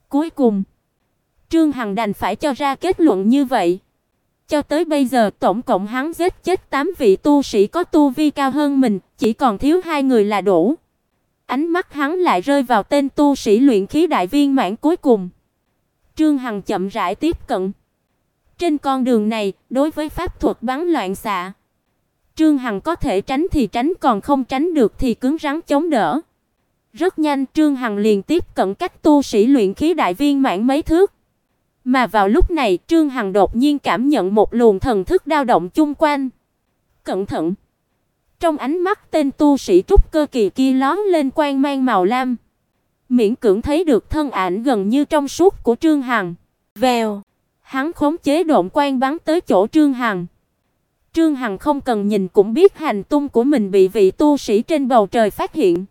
Cuối cùng, Trương Hằng đành phải cho ra kết luận như vậy. Cho tới bây giờ tổng cộng hắn giết chết 8 vị tu sĩ có tu vi cao hơn mình, chỉ còn thiếu 2 người là đủ. Ánh mắt hắn lại rơi vào tên tu sĩ luyện khí đại viên mãn cuối cùng. Trương Hằng chậm rãi tiếp cận. Trên con đường này, đối với pháp thuật bắn loạn xạ, Trương Hằng có thể tránh thì tránh, còn không tránh được thì cứng rắn chống đỡ. Rất nhanh Trương Hằng liền tiếp cận cách tu sĩ luyện khí đại viên mãn mấy thước. Mà vào lúc này, Trương Hằng đột nhiên cảm nhận một luồng thần thức dao động chung quanh. Cẩn thận! Trong ánh mắt tên tu sĩ trúc cơ kỳ kia lóe lên quang mang màu lam. Miễn cưỡng thấy được thân ảnh gần như trong suốt của Trương Hằng. Vèo, hắn khống chế độn quang bắn tới chỗ Trương Hằng. Trương Hằng không cần nhìn cũng biết hành tung của mình bị vị tu sĩ trên bầu trời phát hiện.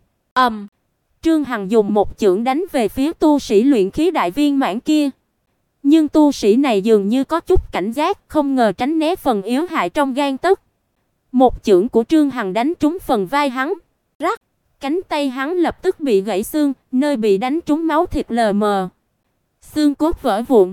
Trương Hằng dùng một chưởng đánh về phía tu sĩ luyện khí đại viên mãn kia. Nhưng tu sĩ này dường như có chút cảnh giác, không ngờ tránh né phần yếu hại trong gang tấc. Một chưởng của Trương Hằng đánh trúng phần vai hắn. Rắc, cánh tay hắn lập tức bị gãy xương, nơi bị đánh trúng máu thịt lờ mờ. Xương cốt vỡ vụn.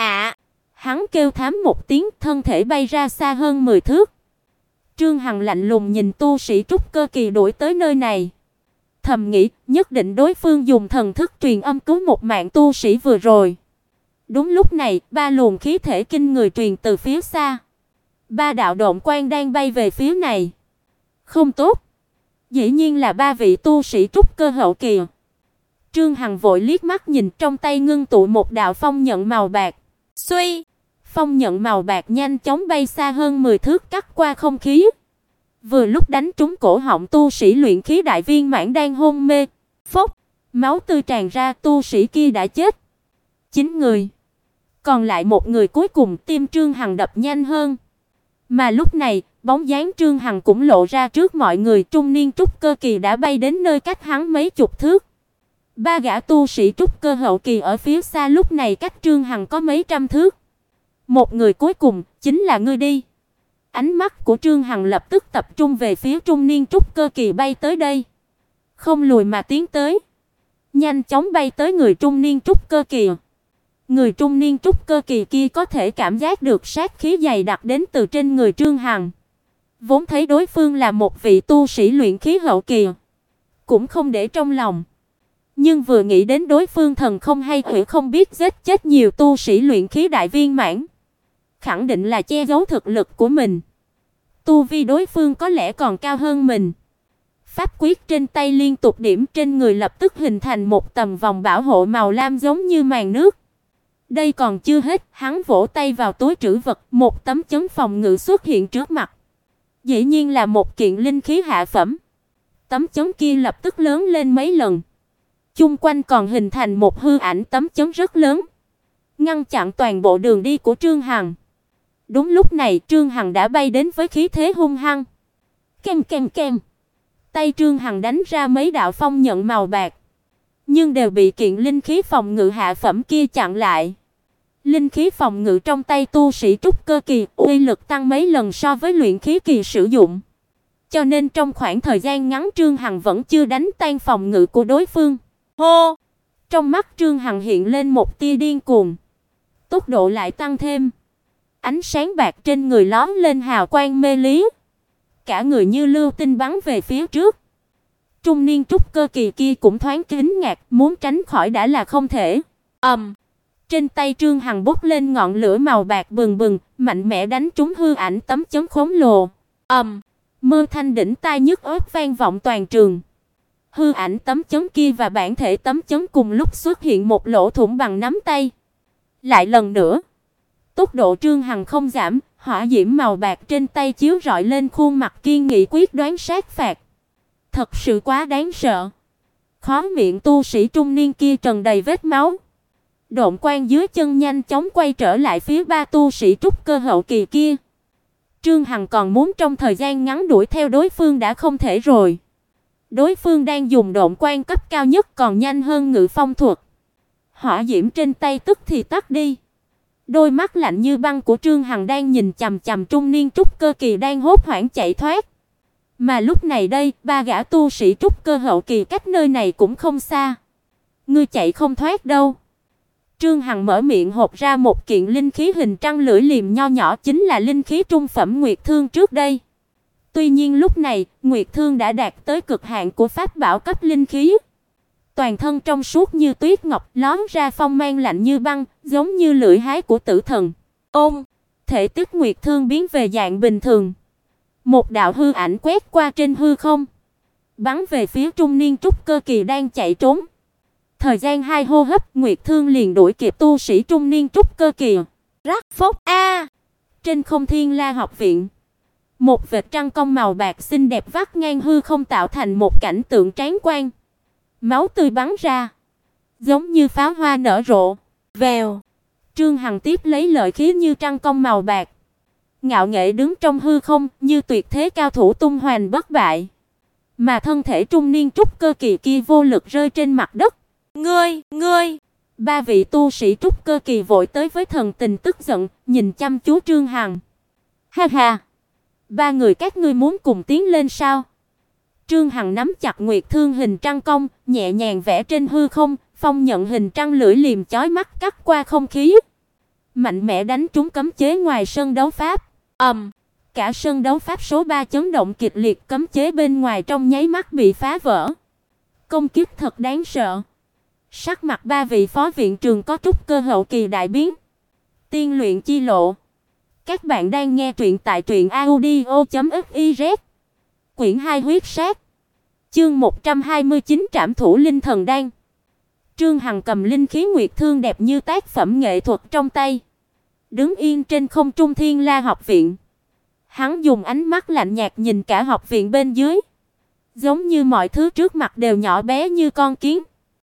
Hắn kêu thảm một tiếng, thân thể bay ra xa hơn 10 thước. Trương Hằng lạnh lùng nhìn tu sĩ trúc cơ kỳ đuổi tới nơi này. Thầm nghĩ, nhất định đối phương dùng thần thức truyền âm cứu một mạng tu sĩ vừa rồi. Đúng lúc này, 3 luồng khí thể kinh người truyền từ phía xa. 3 đạo độn quang đang bay về phía này. Không tốt. Dĩ nhiên là 3 vị tu sĩ trúc cơ hậu kỳ. Trương Hằng vội liếc mắt nhìn, trong tay ngưng tụ một đạo phong nhận màu bạc. Xuy, phong nhận màu bạc nhanh chóng bay xa hơn 10 thước cắt qua không khí. Vừa lúc đánh trúng cổ họng tu sĩ luyện khí đại viên mãn đang hôn mê. Phốc, máu tươi tràn ra, tu sĩ kia đã chết. 9 người. Còn lại một người cuối cùng, tim Trương Hằng đập nhanh hơn. Mà lúc này, bóng dáng Trương Hằng cũng lộ ra trước mọi người, trung niên trúc cơ kỳ đã bay đến nơi cách hắn mấy chục thước. 3 gã tu sĩ trúc cơ hậu kỳ ở phía xa lúc này cách Trương Hằng có mấy trăm thước. Một người cuối cùng, chính là ngươi đi. Ánh mắt của Trương Hằng lập tức tập trung về phía trung niên trúc cơ kỳ bay tới đây. Không lùi mà tiến tới. Nhanh chóng bay tới người trung niên trúc cơ kỳ. Người trung niên trúc cơ kỳ kia có thể cảm giác được sát khí dày đặc đến từ trên người Trương Hằng. Vốn thấy đối phương là một vị tu sĩ luyện khí hậu kỳ, cũng không để trong lòng. Nhưng vừa nghĩ đến đối phương thần không hay quỷ không biết giết chết nhiều tu sĩ luyện khí đại viên mãn, khẳng định là che giấu thực lực của mình. Tu vi đối phương có lẽ còn cao hơn mình. Pháp quyết trên tay liên tục điểm, trên người lập tức hình thành một tầng vòng bảo hộ màu lam giống như màn nước. Đây còn chưa hết, hắn vỗ tay vào túi trữ vật, một tấm chấn phòng ngự xuất hiện trước mặt. Dĩ nhiên là một kiện linh khí hạ phẩm. Tấm chấn kia lập tức lớn lên mấy lần. Chung quanh còn hình thành một hư ảnh tấm chấn rất lớn, ngăn chặn toàn bộ đường đi của Trương Hằng. Đúng lúc này, Trương Hằng đã bay đến với khí thế hung hăng. Kem kem kem. Tay Trương Hằng đánh ra mấy đạo phong nhận màu bạc, nhưng đều bị kiện linh khí phòng ngự hạ phẩm kia chặn lại. Linh khí phòng ngự trong tay tu sĩ trúc cơ kỳ uy lực tăng mấy lần so với luyện khí kỳ sử dụng. Cho nên trong khoảng thời gian ngắn Trương Hằng vẫn chưa đánh tan phòng ngự của đối phương. Hô! Trong mắt Trương Hằng hiện lên một tia điên cuồng. Tốc độ lại tăng thêm. Ánh sáng bạc trên người lóe lên hào quang mê lý. Cả người như lưu tinh bắn về phía trước. Trung niên trúc cơ kỳ kia cũng thoáng kinh ngạc, muốn tránh khỏi đã là không thể. Trên tay Trương Hằng bốc lên ngọn lửa màu bạc bừng bừng, mạnh mẽ đánh trúng hư ảnh tấm chấn khổng lồ. Mơ thanh đỉnh tai nhức óc vang vọng toàn trường. Hư ảnh tấm chấn kia và bản thể tấm chấn cùng lúc xuất hiện một lỗ thủng bằng nắm tay. Lại lần nữa, tốc độ Trương Hằng không giảm, hỏa diễm màu bạc trên tay chiếu rọi lên khuôn mặt kiên nghị quyết đoán sát phạt. Thật sự quá đáng sợ. Khóe miệng tu sĩ trung niên kia tràn đầy vết máu. Độn quang dưới chân nhanh chóng quay trở lại phía 3 tu sĩ trúc cơ hậu kỳ kia. Trương Hằng còn muốn trong thời gian ngắn đuổi theo đối phương đã không thể rồi. Đối phương đang dùng độn quang cấp cao nhất còn nhanh hơn ngự phong thuật. Hỏa diễm trên tay tức thì tắt đi. Đôi mắt lạnh như băng của Trương Hằng đang nhìn chằm chằm trung niên trúc cơ kỳ đang hốt hoảng chạy thoát. Mà lúc này đây, 3 gã tu sĩ trúc cơ hậu kỳ cách nơi này cũng không xa. Ngươi chạy không thoát đâu. Trương Hằng mở miệng hộc ra một kiện linh khí hình trăng lưỡi liềm nho nhỏ, chính là linh khí trung phẩm Nguyệt Thương trước đây. Tuy nhiên lúc này, Nguyệt Thương đã đạt tới cực hạn của pháp bảo cấp linh khí. Toàn thân trong suốt như tuyết ngọc, lóe ra phong mang lạnh như băng, giống như lưỡi hái của tử thần. Ôm, thể tích Nguyệt Thương biến về dạng bình thường. Một đạo hư ảnh quét qua trên hư không, bắn về phía trung niên trúc cơ kỳ đang chạy trốn. Thời gian 2 hô hấp, Nguyệt Thương liền đuổi kịp tu sĩ trung niên trúc cơ kỳ. Rắc phốc a! Trên không Thiên La học viện, một vệt trăng cong màu bạc xinh đẹp vắt ngang hư không tạo thành một cảnh tượng tráng quan. Máu tươi bắn ra, giống như pháo hoa nở rộ. Vèo, Trương Hằng tiếp lấy lợi khí như trăng cong màu bạc, ngạo nghễ đứng trong hư không, như tuyệt thế cao thủ tung hoành bất bại. Mà thân thể trung niên trúc cơ kỳ kia vô lực rơi trên mặt đất. Ngươi! Ba vị tu sĩ trúc cơ kỳ vội tới với thần tình tức giận, nhìn chăm chú Trương Hằng. Ha ha, ba người các ngươi muốn cùng tiến lên sao? Trương Hằng nắm chặt Nguyệt Thương hình trăng cong, nhẹ nhàng vẽ trên hư không, phong nhận hình trăng lưỡi liềm chói mắt cắt qua không khí, mạnh mẽ đánh trúng cấm chế ngoài sân đấu pháp. Cả sân đấu pháp số 3 chấn động kịch liệt, cấm chế bên ngoài trong nháy mắt bị phá vỡ. Công kích thật đáng sợ. Sắc mặt ba vị phó viện trường có trúc cơ hậu kỳ đại biến. Tiên luyện chi lộ. Các bạn đang nghe truyện tại truyệnaudio.fiz. Quyển 2 huyết sát. Chương 129 Trảm thủ linh thần đan. Trương Hằng cầm linh khí Nguyệt Thương đẹp như tác phẩm nghệ thuật trong tay, đứng yên trên không trung Thiên La học viện. Hắn dùng ánh mắt lạnh nhạt nhìn cả học viện bên dưới, giống như mọi thứ trước mặt đều nhỏ bé như con kiến.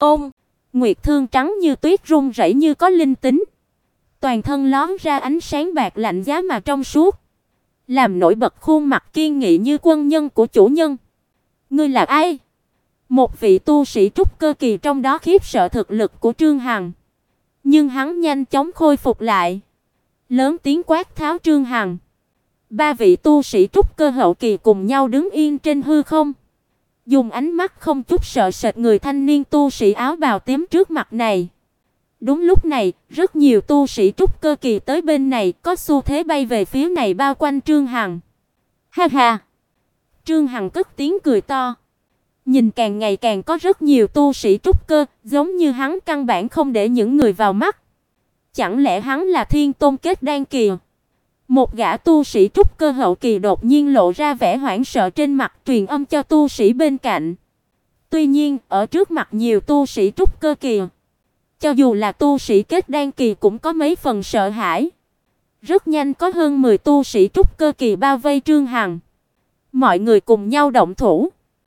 Nguyệt Thương trắng như tuyết rung rẩy như có linh tính, toàn thân lóe ra ánh sáng bạc lạnh giá mà trong suốt, làm nổi bật khuôn mặt kiên nghị như quân nhân của chủ nhân. Ngươi là ai? Một vị tu sĩ trúc cơ kỳ trong đó khiếp sợ thực lực của Trương Hằng, nhưng hắn nhanh chóng khôi phục lại, lớn tiếng quát tháo Trương Hằng. Ba vị tu sĩ trúc cơ hậu kỳ cùng nhau đứng yên trên hư không, dùng ánh mắt không chút sợ sệt người thanh niên tu sĩ áo bào tím trước mặt này. Đúng lúc này, rất nhiều tu sĩ trúc cơ kỳ tới bên này, có xu thế bay về phía này bao quanh Trương Hằng. Ha ha! Trương Hằng cất tiếng cười to. Nhìn càng ngày càng có rất nhiều tu sĩ trúc cơ, giống như hắn căn bản không để những người vào mắt. Chẳng lẽ hắn là Thiên Tôn kết đan kỳ? Một gã tu sĩ trúc cơ hậu kỳ đột nhiên lộ ra vẻ hoảng sợ trên mặt, truyền âm cho tu sĩ bên cạnh. Tuy nhiên, ở trước mặt nhiều tu sĩ trúc cơ kỳ, cho dù là tu sĩ kết đan kỳ cũng có mấy phần sợ hãi. Rất nhanh có hơn 10 tu sĩ trúc cơ kỳ bao vây Trương Hằng. Mọi người cùng nhau động thủ.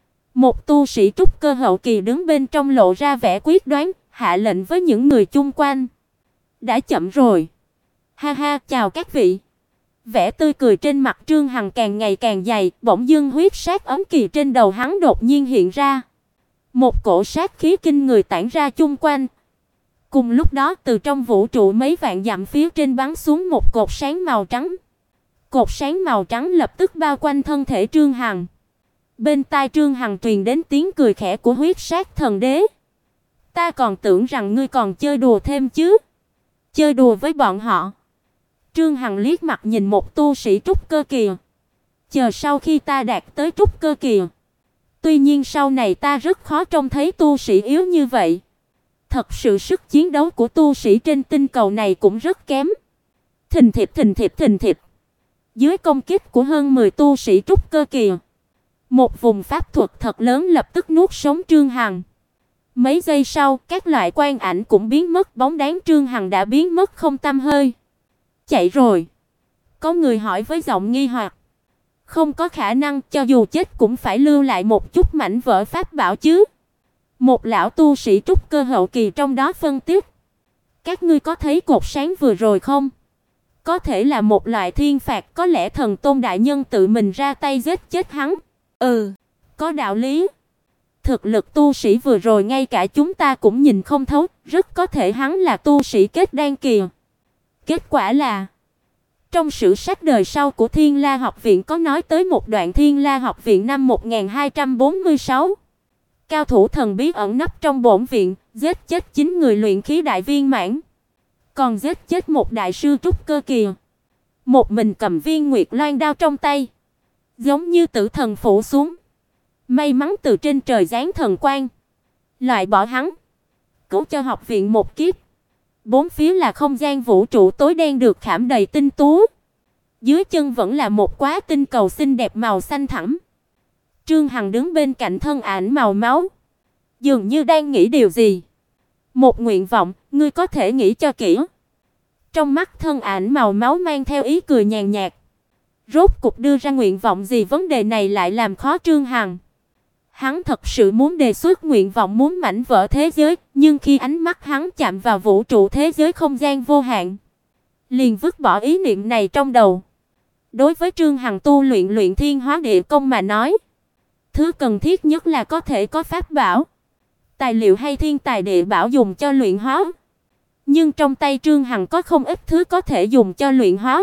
Một tu sĩ trúc cơ hậu kỳ đứng bên trong lộ ra vẻ quyết đoán, hạ lệnh với những người chung quanh. Đã chậm rồi. Ha ha, chào các vị. Vẻ tươi cười trên mặt Trương Hằng càng ngày càng dày, bỗng dưng huyết sát ấm kỳ trên đầu hắn đột nhiên hiện ra. Một cổ sát khí kinh người tản ra chung quanh. Cùng lúc đó, từ trong vũ trụ mấy vạn dặm phía trên bắn xuống một cột sáng màu trắng. Cột sáng màu trắng lập tức bao quanh thân thể Trương Hằng. Bên tai Trương Hằng truyền đến tiếng cười khẽ của huyết sát thần đế. Ta còn tưởng rằng ngươi còn chơi đùa thêm chứ. Chơi đùa với bọn họ. Trương Hằng liếc mặt nhìn một tu sĩ trúc cơ kỳ. Chờ sau khi ta đạt tới trúc cơ kỳ. Tuy nhiên sau này ta rất khó trông thấy tu sĩ yếu như vậy. Thật sự sức chiến đấu của tu sĩ trên tinh cầu này cũng rất kém. Thình thịch. Dưới công kích của hơn 10 tu sĩ trúc cơ kỳ, một vùng pháp thuật thật lớn lập tức nuốt sống Trương Hằng. Mấy giây sau, các loại quang ảnh cũng biến mất, bóng dáng Trương Hằng đã biến mất không tăm hơi. Chạy rồi. Có người hỏi với giọng nghi hoặc. Không có khả năng, cho dù chết cũng phải lưu lại một chút mảnh vỡ pháp bảo chứ. Một lão tu sĩ trúc cơ hậu kỳ trong đó phân tích. Các ngươi có thấy cột sáng vừa rồi không? Có thể là một loại thiên phạt, có lẽ thần tôn đại nhân tự mình ra tay giết chết hắn. Có đạo lý. Thực lực tu sĩ vừa rồi ngay cả chúng ta cũng nhìn không thấu, rất có thể hắn là tu sĩ kết đan kỳ. Kết quả là, trong sử sách đời sau của Thiên La học viện có nói tới một đoạn Thiên La học viện năm 1246. Cao thủ thần bí ẩn nấp trong bổn viện, giết chết 9 người luyện khí đại viên mãn. còn giết chết một đại sư trúc cơ kỳ, một mình cầm viên Nguyệt Loan đao trong tay, giống như tử thần phủ xuống. May mắn từ trên trời giáng thần quang, loại bỏ hắn, cứu cho học viện một kiếp. Bốn phía là không gian vũ trụ tối đen được khảm đầy tinh tú. Dưới chân vẫn là một quả tinh cầu xinh đẹp màu xanh thẳm. Trương Hằng đứng bên cạnh thân ảnh màu máu, dường như đang nghĩ điều gì. Một nguyện vọng, ngươi có thể nghĩ cho kỹ. Trong mắt thân ảnh màu máu mang theo ý cười nhàn nhạt. Rốt cục đưa ra nguyện vọng gì, vấn đề này lại làm khó Trương Hằng. Hắn thật sự muốn đề xuất nguyện vọng muốn mảnh vỡ thế giới, nhưng khi ánh mắt hắn chạm vào vũ trụ thế giới không gian vô hạn, liền vứt bỏ ý niệm này trong đầu. Đối với Trương Hằng tu luyện Thiên Hóa Địa Công mà nói, thứ cần thiết nhất là có thể có pháp bảo, tài liệu hay thiên tài địa bảo dùng cho luyện hóa. Nhưng trong tay Trương Hằng có không ít thứ có thể dùng cho luyện hóa,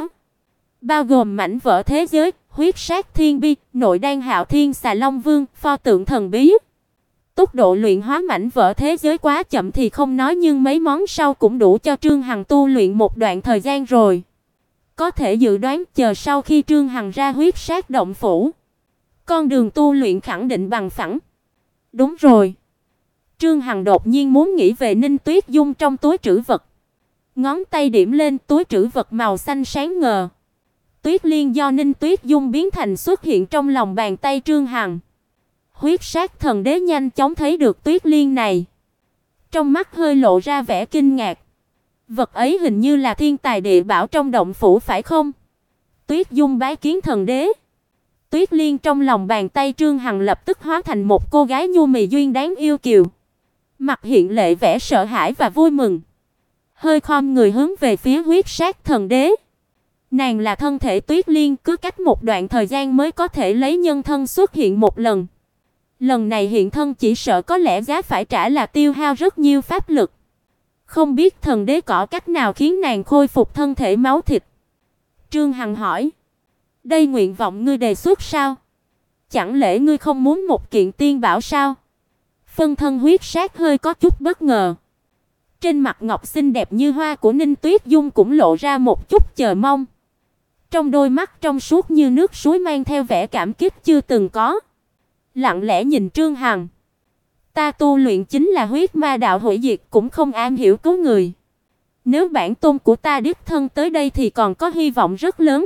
bao gồm mảnh vỡ thế giới, huyết sát thiên bi, nội đan Hạo Thiên Xà Long Vương, pho tượng thần bí. Tốc độ luyện hóa mảnh vỡ thế giới quá chậm thì không nói, nhưng mấy món sau cũng đủ cho Trương Hằng tu luyện một đoạn thời gian rồi. Có thể dự đoán chờ sau khi Trương Hằng ra huyết sát động phủ, con đường tu luyện khẳng định bằng phẳng. Đúng rồi. Trương Hằng đột nhiên muốn nghĩ về Ninh Tuyết Dung trong túi trữ vật. Ngón tay điểm lên túi trữ vật màu xanh sáng ngời. Tuyết liên do Ninh Tuyết Dung biến thành xuất hiện trong lòng bàn tay Trương Hằng. Huyết sát thần đế nhanh chóng thấy được tuyết liên này, trong mắt hơi lộ ra vẻ kinh ngạc. Vật ấy hình như là thiên tài địa bảo trong động phủ phải không? Tuyết Dung bái kiến thần đế. Tuyết liên trong lòng bàn tay Trương Hằng lập tức hóa thành một cô gái nhu mì duyên đáng yêu kiều, mặt hiện lệ vẻ sợ hãi và vui mừng, hơi khom người hướng về phía huyết sát thần đế. Nàng là thân thể Tuyết liên, cứ cách một đoạn thời gian mới có thể lấy nhân thân xuất hiện một lần. Lần này hiện thân chỉ sợ có lẽ giá phải trả là tiêu hao rất nhiều pháp lực. Không biết thần đế có cách nào khiến nàng khôi phục thân thể máu thịt? Trương Hằng hỏi. Đây nguyện vọng ngươi đề xuất sao? Chẳng lẽ ngươi không muốn một kiện tiên bảo sao? Phân thân huyết sát hơi có chút bất ngờ. Trên mặt ngọc xinh đẹp như hoa của Ninh Tuyết Dung cũng lộ ra một chút chờ mong. Trong đôi mắt trong suốt như nước suối mang theo vẻ cảm kích chưa từng có. Lặng lẽ nhìn Trương Hằng. Ta tu luyện chính là huyết ma đạo hủy diệt, cũng không am hiểu cứu người. Nếu bản tôn của ta đích thân tới đây thì còn có hy vọng rất lớn.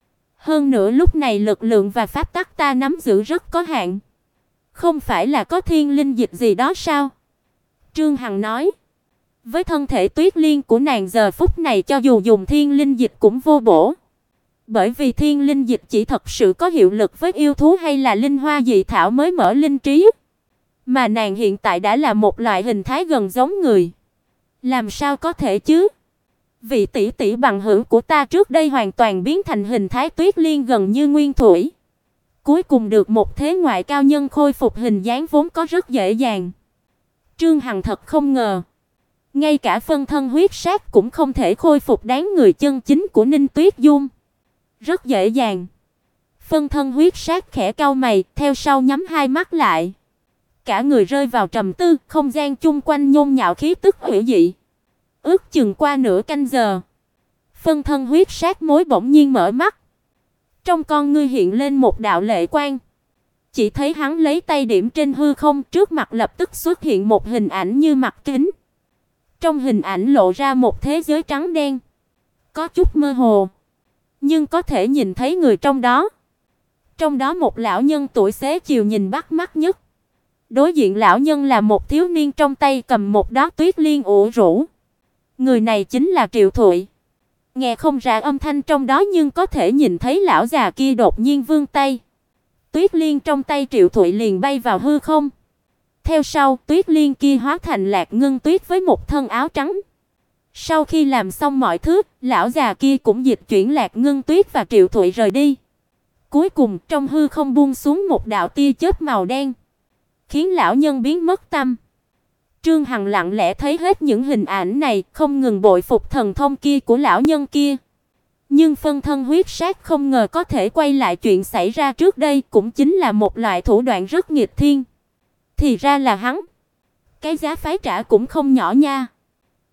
Hơn nữa lúc này lực lượng và pháp tắc ta nắm giữ rất có hạn. Không phải là có thiên linh dịch gì đó sao? Trương Hằng nói. Với thân thể Tuyết liên của nàng giờ phút này cho dù dùng thiên linh dịch cũng vô bổ. Bởi vì thiên linh dịch chỉ thật sự có hiệu lực với yêu thú hay là linh hoa dị thảo mới mở linh trí. Mà nàng hiện tại đã là một loại hình thái gần giống người. Làm sao có thể chứ? Vị tỷ tỷ bằng hữu của ta trước đây hoàn toàn biến thành hình thái Tuyết liên gần như nguyên thủy. Cuối cùng được một thế ngoại cao nhân khôi phục hình dáng vốn có rất dễ dàng. Trương Hằng thật không ngờ. Ngay cả phân thân huyết sát cũng không thể khôi phục đáng người chân chính của Ninh Tuyết Dung. Rất dễ dàng. Phân thân huyết sát khẽ cau mày, theo sau nhắm hai mắt lại. Cả người rơi vào trầm tư, không gian chung quanh nhôn nhạo khí tức hủy dị. Ước chừng qua nửa canh giờ, phân thân huyết sát mối bỗng nhiên mở mắt. Trong con ngươi hiện lên một đạo lệ quang. Chỉ thấy hắn lấy tay điểm trên hư không, trước mặt lập tức xuất hiện một hình ảnh như mặt kính. Trong hình ảnh lộ ra một thế giới trắng đen, có chút mơ hồ, nhưng có thể nhìn thấy người trong đó. Trong đó một lão nhân tuổi xế chiều nhìn bắt mắt nhất. Đối diện lão nhân là một thiếu niên trong tay cầm một đóa tuyết liên ủ rũ. Người này chính là Triệu Thụy. Nghe không ra âm thanh trong đó nhưng có thể nhìn thấy lão già kia đột nhiên vươn tay. Tuyết liên trong tay Triệu Thụy liền bay vào hư không. Theo sau, tuyết liên kia hóa thành Lạc Ngân Tuyết với một thân áo trắng. Sau khi làm xong mọi thứ, lão già kia cũng dịch chuyển Lạc Ngân Tuyết và Triệu Thụy rời đi. Cuối cùng, trong hư không buông xuống một đạo tia chớp màu đen, khiến lão nhân biến mất tăm. Trương Hằng lặng lẽ thấy hết những hình ảnh này, không ngừng bội phục thần thông kia của lão nhân kia. Nhưng phân thân huyết sát không ngờ có thể quay lại chuyện xảy ra trước đây, cũng chính là một loại thủ đoạn rất nghịch thiên. Thì ra là hắn. Cái giá phải trả cũng không nhỏ nha.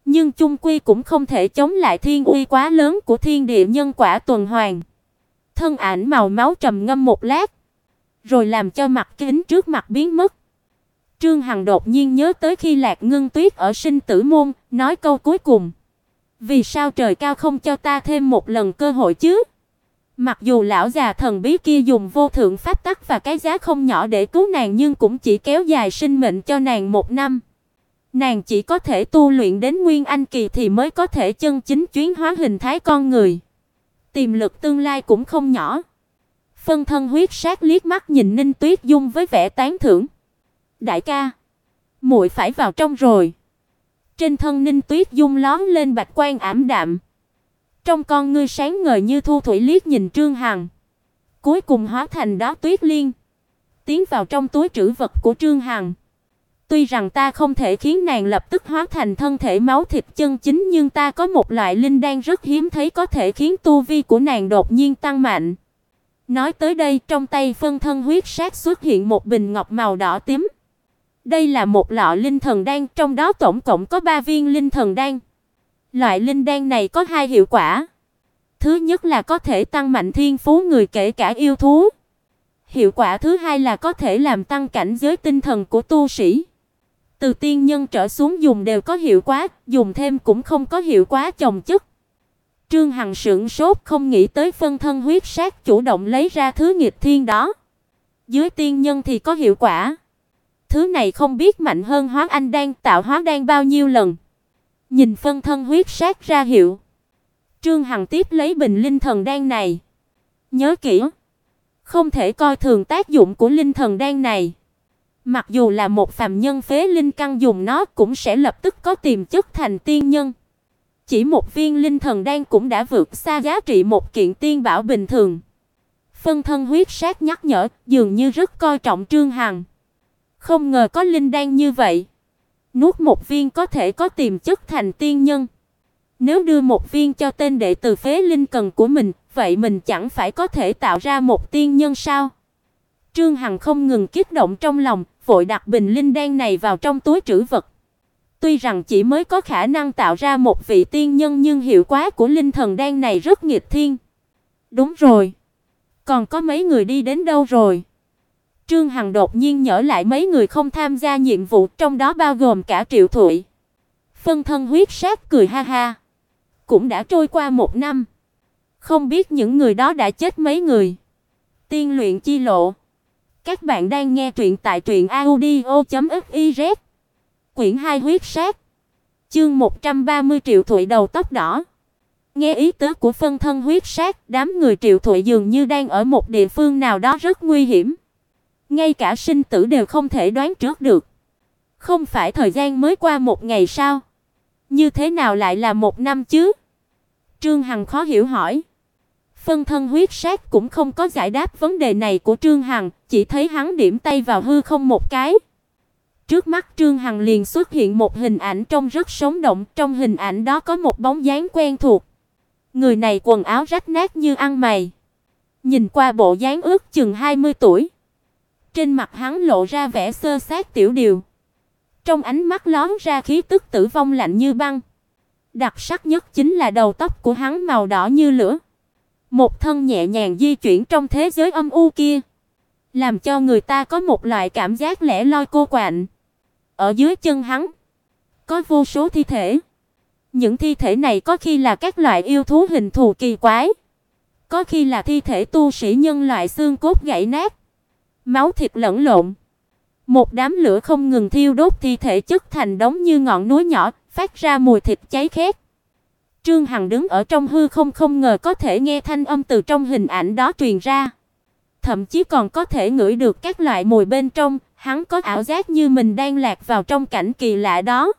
nhưng chung quy cũng không thể chống lại thiên uy quá lớn của thiên địa nhân quả tuần hoàn. Thân ảnh màu máu trầm ngâm một lát, rồi làm cho mặt kính trước mặt biến mất. Trương Hằng đột nhiên nhớ tới khi Lạc Ngân Tuyết ở sinh tử môn, nói câu cuối cùng: "Vì sao trời cao không cho ta thêm một lần cơ hội chứ?" Mặc dù lão già thần bí kia dùng vô thượng pháp tắc và cái giá không nhỏ để cứu nàng, nhưng cũng chỉ kéo dài sinh mệnh cho nàng 1 năm. Nàng chỉ có thể tu luyện đến Nguyên Anh kỳ thì mới có thể chân chính chuyển hóa hình thái con người. Tiềm lực tương lai cũng không nhỏ. Phân thân huyết sát liếc mắt nhìn Ninh Tuyết Dung với vẻ tán thưởng. "Đại ca, muội phải vào trong rồi." Trên thân Ninh Tuyết Dung lóe lên bạch quang ảm đạm. Trong con ngươi sáng ngời như thu thủy liếc nhìn Trương Hằng, cuối cùng hóa thành đóa tuyết liên, tiến vào trong túi trữ vật của Trương Hằng. Tuy rằng ta không thể khiến nàng lập tức hóa thành thân thể máu thịt chân chính, nhưng ta có một loại linh đan rất hiếm thấy có thể khiến tu vi của nàng đột nhiên tăng mạnh. Nói tới đây, trong tay phân thân huyết sát xuất hiện một bình ngọc màu đỏ tím. Đây là một lọ linh thần đan, trong đó tổng cộng có 3 viên linh thần đan. Loại linh đan này có 2 hiệu quả. Thứ nhất là có thể tăng mạnh thiên phú người kể cả yêu thú. Hiệu quả thứ hai là có thể làm tăng cảnh giới tinh thần của tu sĩ. Từ tiên nhân trở xuống dùng đều có hiệu quả, dùng thêm cũng không có hiệu quả chồng chất. Trương Hằng sửng sốt, không nghĩ tới phân thân huyết sát chủ động lấy ra thứ nghịch thiên đó. Dưới tiên nhân thì có hiệu quả. Thứ này không biết mạnh hơn hóa anh đan, tạo hóa đan bao nhiêu lần. Nhìn phân thân huyết sát ra hiệu, Trương Hằng tiếp lấy bình linh thần đan này. Nhớ kỹ, không thể coi thường tác dụng của linh thần đan này. Mặc dù là một phàm nhân phế linh căn dùng nó cũng sẽ lập tức có tiềm chất thành tiên nhân. Chỉ một viên linh thần đan cũng đã vượt xa giá trị một kiện tiên bảo bình thường. Phân thân huyết sát nhắc nhở, dường như rất coi trọng Trương Hằng. Không ngờ có linh đan như vậy. Nuốt một viên có thể có tiềm chất thành tiên nhân. Nếu đưa một viên cho tên đệ tử phế linh cần của mình, vậy mình chẳng phải có thể tạo ra một tiên nhân sao? Trương Hằng không ngừng kích động trong lòng, vội đặt bình linh đan này vào trong túi trữ vật. Tuy rằng chỉ mới có khả năng tạo ra một vị tiên nhân, nhưng hiệu quả của linh thần đan này rất nghịch thiên. Đúng rồi, còn có mấy người đi đến đâu rồi? Trương Hằng đột nhiên nhớ lại mấy người không tham gia nhiệm vụ, trong đó bao gồm cả Triệu Thụy. Phân thân huyết sát cười ha ha. Cũng đã trôi qua 1 năm. Không biết những người đó đã chết mấy người. Tiên luyện chi lộ. Các bạn đang nghe truyện tại truyệnaudio.fiz. Quyển 2 huyết sát. Chương 130 Triệu Thụy đầu tóc đỏ. Nghe ý tứ của phân thân huyết sát, đám người Triệu Thụy dường như đang ở một địa phương nào đó rất nguy hiểm. Ngay cả sinh tử đều không thể đoán trước được. Không phải thời gian mới qua 1 ngày sao? Như thế nào lại là 1 năm chứ? Trương Hằng khó hiểu hỏi. Phân thân huyết sát cũng không có giải đáp vấn đề này của Trương Hằng, chỉ thấy hắn điểm tay vào hư không một cái. Trước mắt Trương Hằng liền xuất hiện một hình ảnh trông rất sống động, trong hình ảnh đó có một bóng dáng quen thuộc. Người này quần áo rách nát như ăn mày. Nhìn qua bộ dáng ước chừng 20 tuổi. Trên mặt hắn lộ ra vẻ sơ sát tiểu điều. Trong ánh mắt lóe ra khí tức tử vong lạnh như băng. Đặc sắc nhất chính là đầu tóc của hắn màu đỏ như lửa. Một thân nhẹ nhàng di chuyển trong thế giới âm u kia, làm cho người ta có một loại cảm giác lẻ loi cô quạnh. Ở dưới chân hắn có vô số thi thể. Những thi thể này có khi là các loại yêu thú hình thù kỳ quái, có khi là thi thể tu sĩ nhân loại xương cốt gãy nát, máu thịt lẫn lộn. Một đám lửa không ngừng thiêu đốt thi thể chất thành đống như ngọn núi nhỏ, phát ra mùi thịt cháy khét. Trương Hằng đứng ở trong hư không, không ngờ có thể nghe thanh âm từ trong hình ảnh đó truyền ra. Thậm chí còn có thể ngửi được các loại mùi bên trong, hắn có ảo giác như mình đang lạc vào trong cảnh kỳ lạ đó.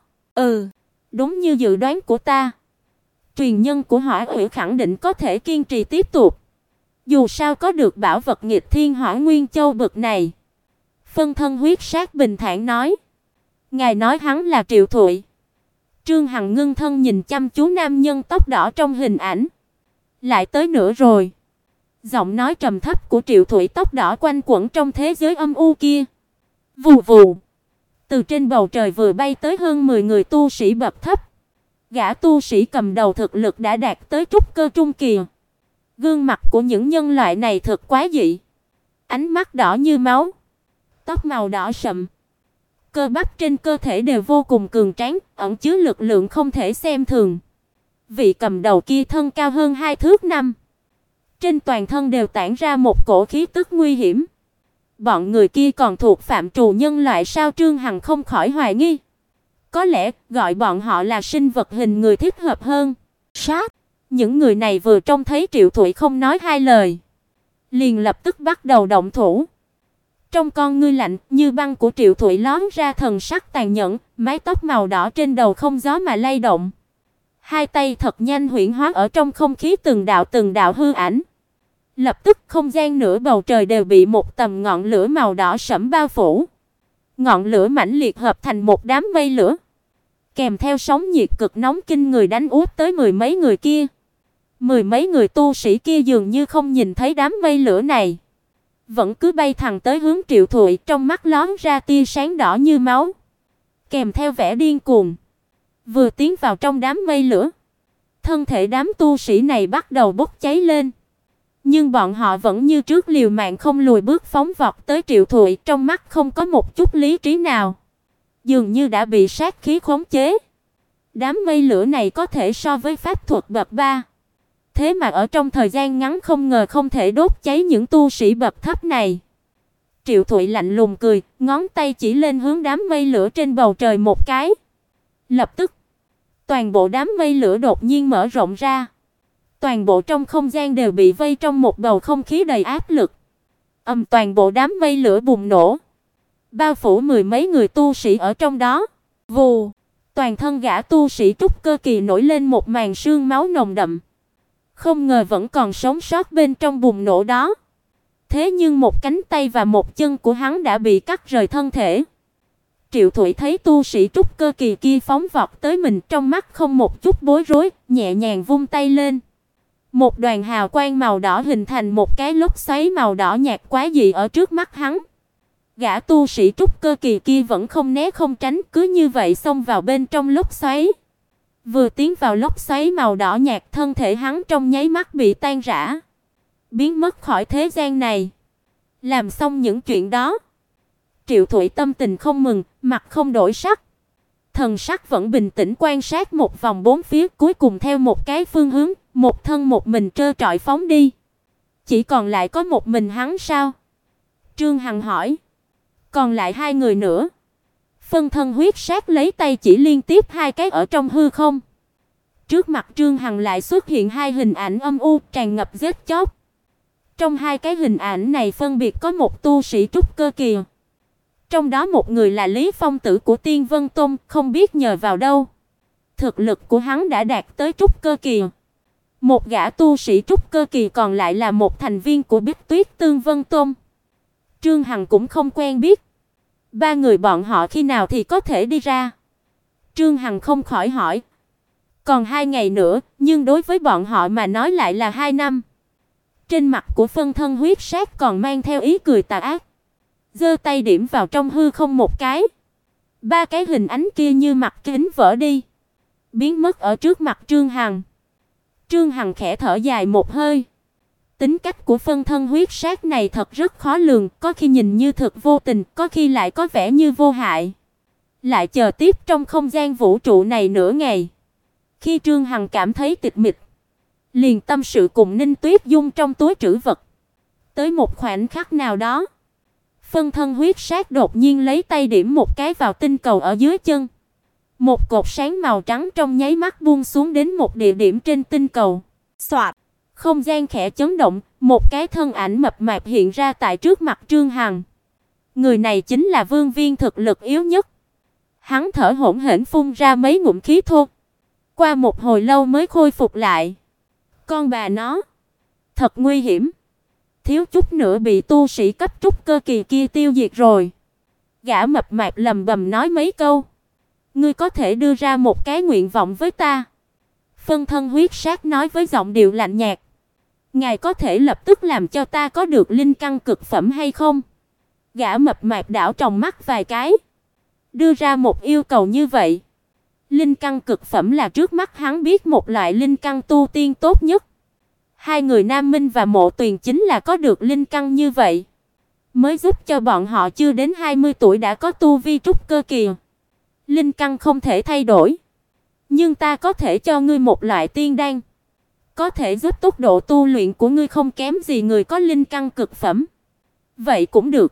Đúng như dự đoán của ta. Truyền nhân của Hỏa Ủy khẳng định có thể kiên trì tiếp tục. Dù sao có được bảo vật nghịch thiên Hỏa Nguyên Châu bực này. Phân thân huyết sát bình thản nói. Ngài nói hắn là Triệu Thụy. Trương Hằng ngưng thân nhìn chăm chú nam nhân tóc đỏ trong hình ảnh. Lại tới nữa rồi. Giọng nói trầm thấp của Triệu Thụy tóc đỏ quanh quẩn trong thế giới âm u kia. Vù vù. Từ trên bầu trời vừa bay tới hơn 10 người tu sĩ bậc thấp. Gã tu sĩ cầm đầu thực lực đã đạt tới trúc cơ trung kỳ. Gương mặt của những nhân loại này thật quá dị. Ánh mắt đỏ như máu, tóc màu đỏ sậm, cơ bắp trên cơ thể đều vô cùng cường tráng, ẩn chứa lực lượng không thể xem thường. Vị cầm đầu kia thân cao hơn 2 thước 5. Trên toàn thân đều tản ra một cổ khí tức nguy hiểm. Bọn người kia còn thuộc phạm trù nhân loại sao? Trương Hằng không khỏi hoài nghi. Có lẽ gọi bọn họ là sinh vật hình người thích hợp hơn. Sát! Những người này vừa trông thấy Triệu Thụy không nói hai lời, liền lập tức bắt đầu động thủ. Trong con ngươi lạnh như băng của Triệu Thụy lóe ra thần sắc tàn nhẫn, mái tóc màu đỏ trên đầu không gió mà lay động. Hai tay thật nhanh huyễn hóa ở trong không khí từng đạo hư ảnh. Lập tức không gian nửa bầu trời đều bị một tầm ngọn lửa màu đỏ sẫm bao phủ. Ngọn lửa mãnh liệt hợp thành một đám mây lửa, kèm theo sóng nhiệt cực nóng kinh người đánh úp tới mười mấy người kia. Mười mấy người tu sĩ kia dường như không nhìn thấy đám mây lửa này, vẫn cứ bay thẳng tới hướng Triệu Thụy, trong mắt lóe ra tia sáng đỏ như máu, kèm theo vẻ điên cuồng. Vừa tiến vào trong đám mây lửa, thân thể đám tu sĩ này bắt đầu bốc cháy lên. Nhưng bọn họ vẫn như trước liều mạng không lùi bước phóng vọt tới Triệu Thụy, trong mắt không có một chút lý trí nào, dường như đã bị sát khí khống chế. Đám mây lửa này có thể so với pháp thuật bậc 3. Thế mà ở trong thời gian ngắn không ngờ không thể đốt cháy những tu sĩ bậc thấp này. Triệu Thụy lạnh lùng cười, ngón tay chỉ lên hướng đám mây lửa trên bầu trời một cái. Lập tức, toàn bộ đám mây lửa đột nhiên mở rộng ra. Toàn bộ trong không gian đều bị vây trong một bầu không khí đầy áp lực. Toàn bộ đám mây lửa bùng nổ, bao phủ mười mấy người tu sĩ ở trong đó. Vù, toàn thân gã tu sĩ trúc cơ kỳ nổi lên một màn sương máu nồng đậm. Không ngờ vẫn còn sống sót bên trong bùng nổ đó. Thế nhưng một cánh tay và một chân của hắn đã bị cắt rời thân thể. Triệu Thụy thấy tu sĩ trúc cơ kỳ kia phóng vọt tới mình, trong mắt không một chút bối rối, nhẹ nhàng vung tay lên. Một đoàn hào quang màu đỏ hình thành một cái lốc xoáy màu đỏ nhạt quá dị ở trước mắt hắn. Gã tu sĩ trúc cơ kỳ kia vẫn không né không tránh, cứ như vậy xông vào bên trong lốc xoáy. Vừa tiến vào lốc xoáy màu đỏ nhạt, thân thể hắn trong nháy mắt bị tan rã, biến mất khỏi thế gian này. Làm xong những chuyện đó, Triệu Thụy tâm tình không mừng, mặt không đổi sắc. Thần sắc vẫn bình tĩnh quan sát một vòng bốn phía, cuối cùng theo một cái phương hướng, một thân một mình trơ trọi phóng đi. Chỉ còn lại có một mình hắn sao? Trương Hằng hỏi. Còn lại hai người nữa. Phân thân huyết sát lấy tay chỉ liên tiếp hai cái ở trong hư không. Trước mặt Trương Hằng lại xuất hiện hai hình ảnh âm u tràn ngập giết chóc. Trong hai cái hình ảnh này phân biệt có một tu sĩ trúc cơ kỳ. Trong đó một người là Lý Phong tử của Tiên Vân Tông, không biết nhờ vào đâu, thực lực của hắn đã đạt tới trúc cơ kỳ. Một gã tu sĩ trúc cơ kỳ còn lại là một thành viên của Bích Tuyết Tương Vân Tông. Trương Hằng cũng không quen biết. Ba người bọn họ khi nào thì có thể đi ra? Trương Hằng không khỏi hỏi. Còn 2 ngày nữa, nhưng đối với bọn họ mà nói lại là 2 năm. Trên mặt của phân thân huyết sát còn mang theo ý cười tà ác. Giơ tay điểm vào trong hư không một cái. Ba cái hình ánh kia như mặt kính vỡ đi, biến mất ở trước mặt Trương Hằng. Trương Hằng khẽ thở dài một hơi. Tính cách của phân thân huyết sát này thật rất khó lường, có khi nhìn như thực vô tình, có khi lại có vẻ như vô hại. Lại chờ tiếp trong không gian vũ trụ này nửa ngày. Khi Trương Hằng cảm thấy tịch mịch, liền tâm sự cùng Ninh Tuyết Dung trong túi trữ vật. Tới một khoảnh khắc nào đó, phân thân huyết sát đột nhiên lấy tay điểm một cái vào tinh cầu ở dưới chân. Một cột sáng màu trắng trong nháy mắt buông xuống đến một địa điểm trên tinh cầu. Soạt, không gian khẽ chấn động, một cái thân ảnh mập mạp hiện ra tại trước mặt Trương Hằng. Người này chính là Vương Viên, thực lực yếu nhất. Hắn thở hổn hển phun ra mấy ngụm khí thô. Qua một hồi lâu mới khôi phục lại. Con bà nó, thật nguy hiểm. Thiếu chút nữa bị tu sĩ cấp trúc cơ kỳ kia tiêu diệt rồi. Gã mập mạp lầm bầm nói mấy câu. Ngươi có thể đưa ra một cái nguyện vọng với ta? Phân thân huyết sát nói với giọng điệu lạnh nhạt. Ngài có thể lập tức làm cho ta có được linh căn cực phẩm hay không? Gã mập mạp đảo tròng mắt vài cái. Đưa ra một yêu cầu như vậy, Linh căn cực phẩm là trước mắt hắn biết một loại linh căn tu tiên tốt nhất. Hai người Nam Minh và Mộ Tuyền chính là có được linh căn như vậy, mới giúp cho bọn họ chưa đến 20 tuổi đã có tu vi trúc cơ kỳ. Linh căn không thể thay đổi, nhưng ta có thể cho ngươi một loại tiên đan, có thể giúp tốc độ tu luyện của ngươi không kém gì người có linh căn cực phẩm. Vậy cũng được.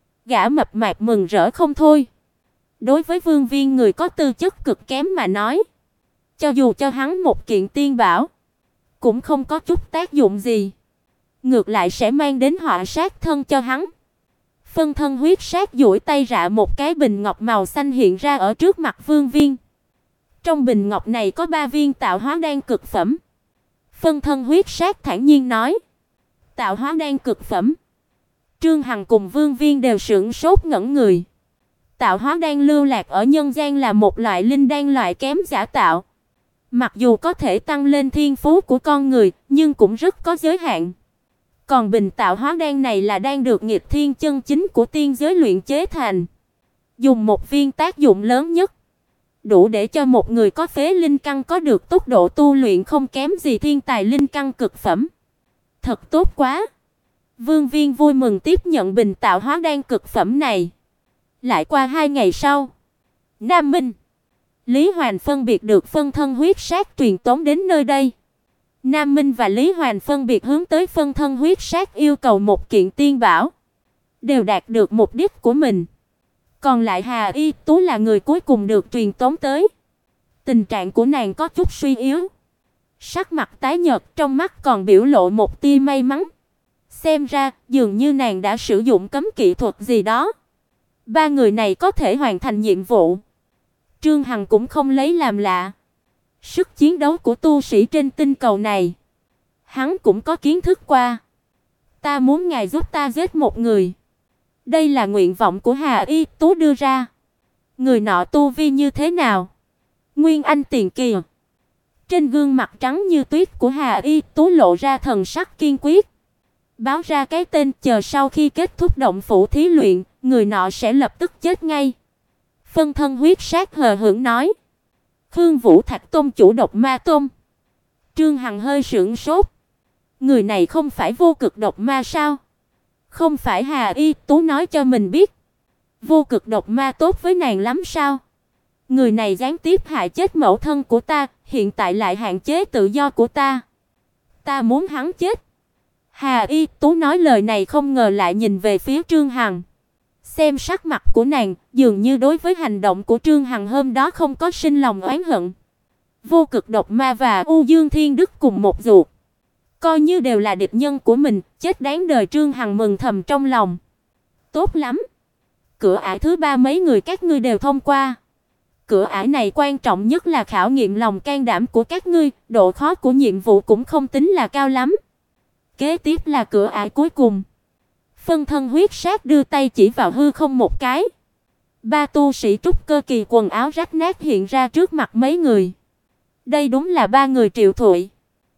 Gã mập mạp mừng rỡ không thôi. Đối với Vương Viên người có tư chất cực kém mà nói, cho dù cho hắn một kiện tiên bảo, cũng không có chút tác dụng gì, ngược lại sẽ mang đến họa sát thân cho hắn. Phân thân huyết sát duỗi tay rạ một cái bình ngọc màu xanh hiện ra ở trước mặt Vương Viên. Trong bình ngọc này có 3 viên tạo hóa đan cực phẩm. Phân thân huyết sát thản nhiên nói: "Tạo hóa đan cực phẩm?" Trương Hằng cùng Vương Viên đều sững sốt ngẩn người. Tạo hóa đan lưu lạc ở nhân gian là một loại linh đan loại kém giả tạo. Mặc dù có thể tăng lên thiên phú của con người, nhưng cũng rất có giới hạn. Còn bình tạo hóa đan này là đan được nghịch thiên chân chính của tiên giới luyện chế thành. Dùng một viên tác dụng lớn nhất, đủ để cho một người có phế linh căn có được tốc độ tu luyện không kém gì thiên tài linh căn cực phẩm. Thật tốt quá. Vương Viên vui mừng tiếp nhận bình tạo hóa đan cực phẩm này. Lại qua 2 ngày sau, Nam Minh, Lý Hoành phân biệt được phân thân huyết sát truyền tống đến nơi đây. Nam Minh và Lý Hoành phân biệt hướng tới phân thân huyết sát yêu cầu một kiện tiên bảo, đều đạt được mục đích của mình. Còn lại Hà Y Tú là người cuối cùng được truyền tống tới. Tình trạng của nàng có chút suy yếu, sắc mặt tái nhợt, trong mắt còn biểu lộ một tia may mắn. Xem ra dường như nàng đã sử dụng cấm kỹ thuật gì đó. 3 người này có thể hoàn thành nhiệm vụ. Trương Hằng cũng không lấy làm lạ. Sức chiến đấu của tu sĩ trên tinh cầu này, hắn cũng có kiến thức qua. Ta muốn ngài giúp ta giết một người. Đây là nguyện vọng của Hà Y Tú đưa ra. Người nọ tu vi như thế nào? Nguyên anh tiền kỳ. Trên gương mặt trắng như tuyết của Hà Y Tú lộ ra thần sắc kiên quyết. Báo ra cái tên, chờ sau khi kết thúc động phủ thí luyện, người nọ sẽ lập tức chết ngay. Phân thân huyết sát hờ hững nói. Khương Vũ Thạch Tôn chủ Độc Ma Tôn. Trương Hằng hơi sững sốt. Người này không phải vô cực độc ma sao? Không phải Hà Y Tú nói cho mình biết vô cực độc ma tốt với nàng lắm sao? Người này gián tiếp hại chết mẫu thân của ta, hiện tại lại hạn chế tự do của ta. Ta muốn hắn chết. Hà Y Tú nói lời này không ngờ lại nhìn về phía Trương Hằng. Xem sắc mặt của nàng, dường như đối với hành động của Trương Hằng hôm đó không có sinh lòng oán hận. Vô cực độc ma và U Dương Thiên Đức cùng một ruột, coi như đều là địch nhân của mình, chết đáng đời. Trương Hằng mừng thầm trong lòng. Tốt lắm. Cửa ải thứ 3 mấy người các ngươi đều thông qua. Cửa ải này quan trọng nhất là khảo nghiệm lòng can đảm của các ngươi, độ khó của nhiệm vụ cũng không tính là cao lắm. Kế tiếp là cửa ải cuối cùng. Phân thân huyết sát đưa tay chỉ vào hư không một cái. 3 tu sĩ trúc cơ kỳ quần áo rách nát hiện ra trước mặt mấy người. Đây đúng là 3 người Triệu Thụy.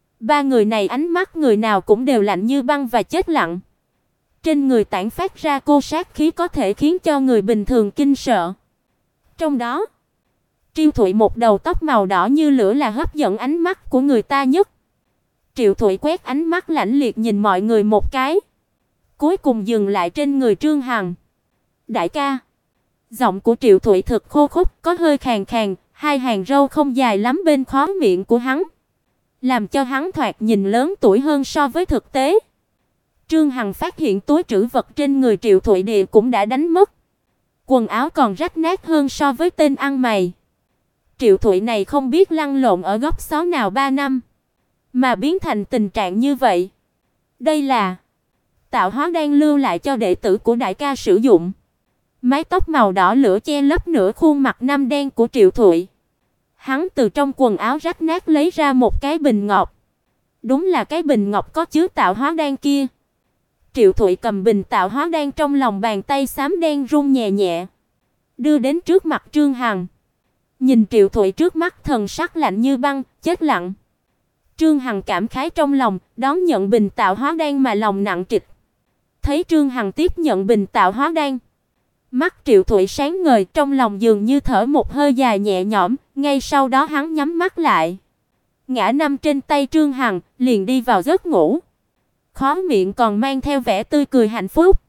3 người này ánh mắt người nào cũng đều lạnh như băng và chết lặng. Trên người tản phát ra cô sát khí có thể khiến cho người bình thường kinh sợ. Trong đó, Triệu Thụy một đầu tóc màu đỏ như lửa là hấp dẫn ánh mắt của người ta nhất. Triệu Thụy quét ánh mắt lạnh liệt nhìn mọi người một cái, cuối cùng dừng lại trên người Trương Hằng. Đại ca. Giọng của Triệu Thụy thực khô khốc, có hơi khàn khàn, 2 hàng râu không dài lắm bên khóe miệng của hắn, làm cho hắn thoạt nhìn lớn tuổi hơn so với thực tế. Trương Hằng phát hiện túi trữ vật trên người Triệu Thụy Địa cũng đã đánh mất. Quần áo còn rách nát hơn so với tên ăn mày. Triệu Thụy này không biết lăn lộn ở góc xó nào 3 năm, mà biến thành tình trạng như vậy. Đây là tạo hóa đan lưu lại cho đệ tử của đại ca sử dụng. Mái tóc màu đỏ lửa che lấp nửa khuôn mặt năm đen của Triệu Thụy. Hắn từ trong quần áo rách nát lấy ra một cái bình ngọc. Đúng là cái bình ngọc có chứa tạo hóa đan kia. Triệu Thụy cầm bình tạo hóa đan trong lòng bàn tay xám đen run nhẹ nhẹ, đưa đến trước mặt Trương Hằng. Nhìn Triệu Thụy trước mắt thần sắc lạnh như băng, chết lặng. Trương Hằng cảm khái trong lòng, đón nhận bình tạo hóa đan mà lòng nặng trịch. Thấy Trương Hằng tiếp nhận bình tạo hóa đan, Mắt Triệu Thụy sáng ngời, trong lòng dường như thở một hơi dài nhẹ nhõm, ngay sau đó hắn nhắm mắt lại, ngã nằm trên tay Trương Hằng, liền đi vào giấc ngủ. Khóe miệng còn mang theo vẻ tươi cười hạnh phúc.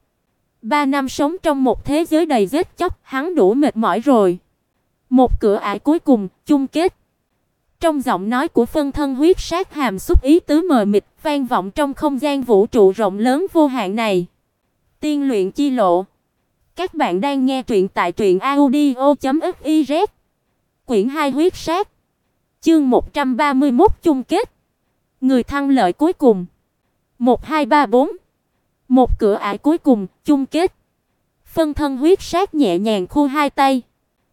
3 năm sống trong một thế giới đầy giết chóc, hắn đủ mệt mỏi rồi. Một cửa ải cuối cùng, chung kết. Trong giọng nói của phân thân huyết sát hàm xúc ý tứ mờ mịt, vang vọng trong không gian vũ trụ rộng lớn vô hạn này. Tiên luyện chi lộ. Các bạn đang nghe truyện tại truyệnaudio.fiz. Quyển 2 huyết sát. Chương 131 chung kết. Người thắng lợi cuối cùng. 1 2 3 4. Một cửa ải cuối cùng, chung kết. Phân thân huyết sát nhẹ nhàng khu hai tay.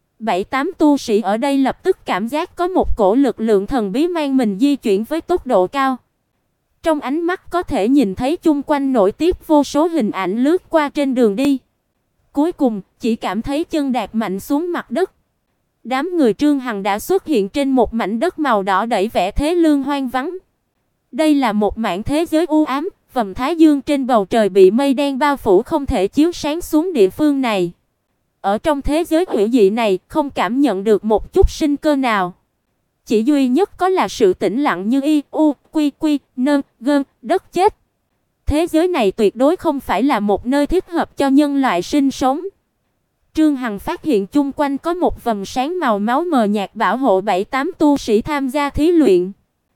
7-8 tu sĩ ở đây lập tức cảm giác có một cổ lực lượng thần bí mang mình di chuyển với tốc độ cao. Trong ánh mắt có thể nhìn thấy chung quanh nổi tiếp vô số hình ảnh lướt qua trên đường đi. Cuối cùng, chỉ cảm thấy chân đạp mạnh xuống mặt đất. Đám người Trương Hằng đã xuất hiện trên một mảnh đất màu đỏ đẩy vẻ thế lương hoang vắng. Đây là một mảng thế giới u ám, vầng thái dương trên bầu trời bị mây đen bao phủ không thể chiếu sáng xuống địa phương này. Ở trong thế giới hủy dị này, không cảm nhận được một chút sinh cơ nào. Chỉ duy nhất có là sự tĩnh lặng như y, u, quy, quy, nơ, gơn, đất chết. Thế giới này tuyệt đối không phải là một nơi thích hợp cho nhân loại sinh sống. Trương Hằng phát hiện chung quanh có một vầng sáng màu máu mờ nhạt bảo hộ 7-8 tu sĩ tham gia thí luyện.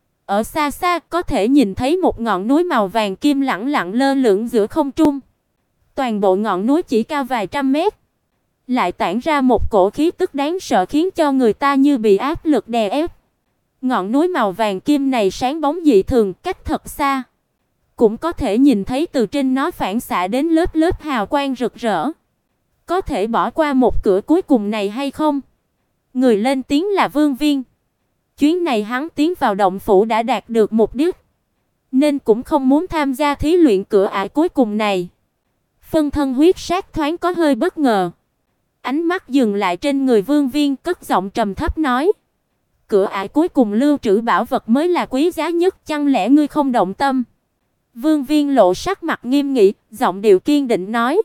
Ở xa xa có thể nhìn thấy một ngọn núi màu vàng kim lẳng lặng lơ lửng giữa không trung. Toàn bộ ngọn núi chỉ cao vài trăm mét, lại tản ra một cổ khí tức đáng sợ khiến cho người ta như bị áp lực đè ép. Ngọn núi màu vàng kim này sáng bóng dị thường, cách thật xa cũng có thể nhìn thấy từ trên nó phản xạ đến lớp lớp hào quang rực rỡ. Có thể bỏ qua một cửa cuối cùng này hay không? Người lên tiếng là Vương Viên. Chuyến này hắn tiến vào động phủ đã đạt được mục đích, nên cũng không muốn tham gia thí luyện cửa ải cuối cùng này. Phân thân huyết sát thoáng có hơi bất ngờ. Ánh mắt dừng lại trên người Vương Viên, cất giọng trầm thấp nói: "Cửa ải cuối cùng lưu trữ bảo vật mới là quý giá nhất, chẳng lẽ ngươi không động tâm?" Vương Viên lộ sắc mặt nghiêm nghị, giọng điệu kiên định nói: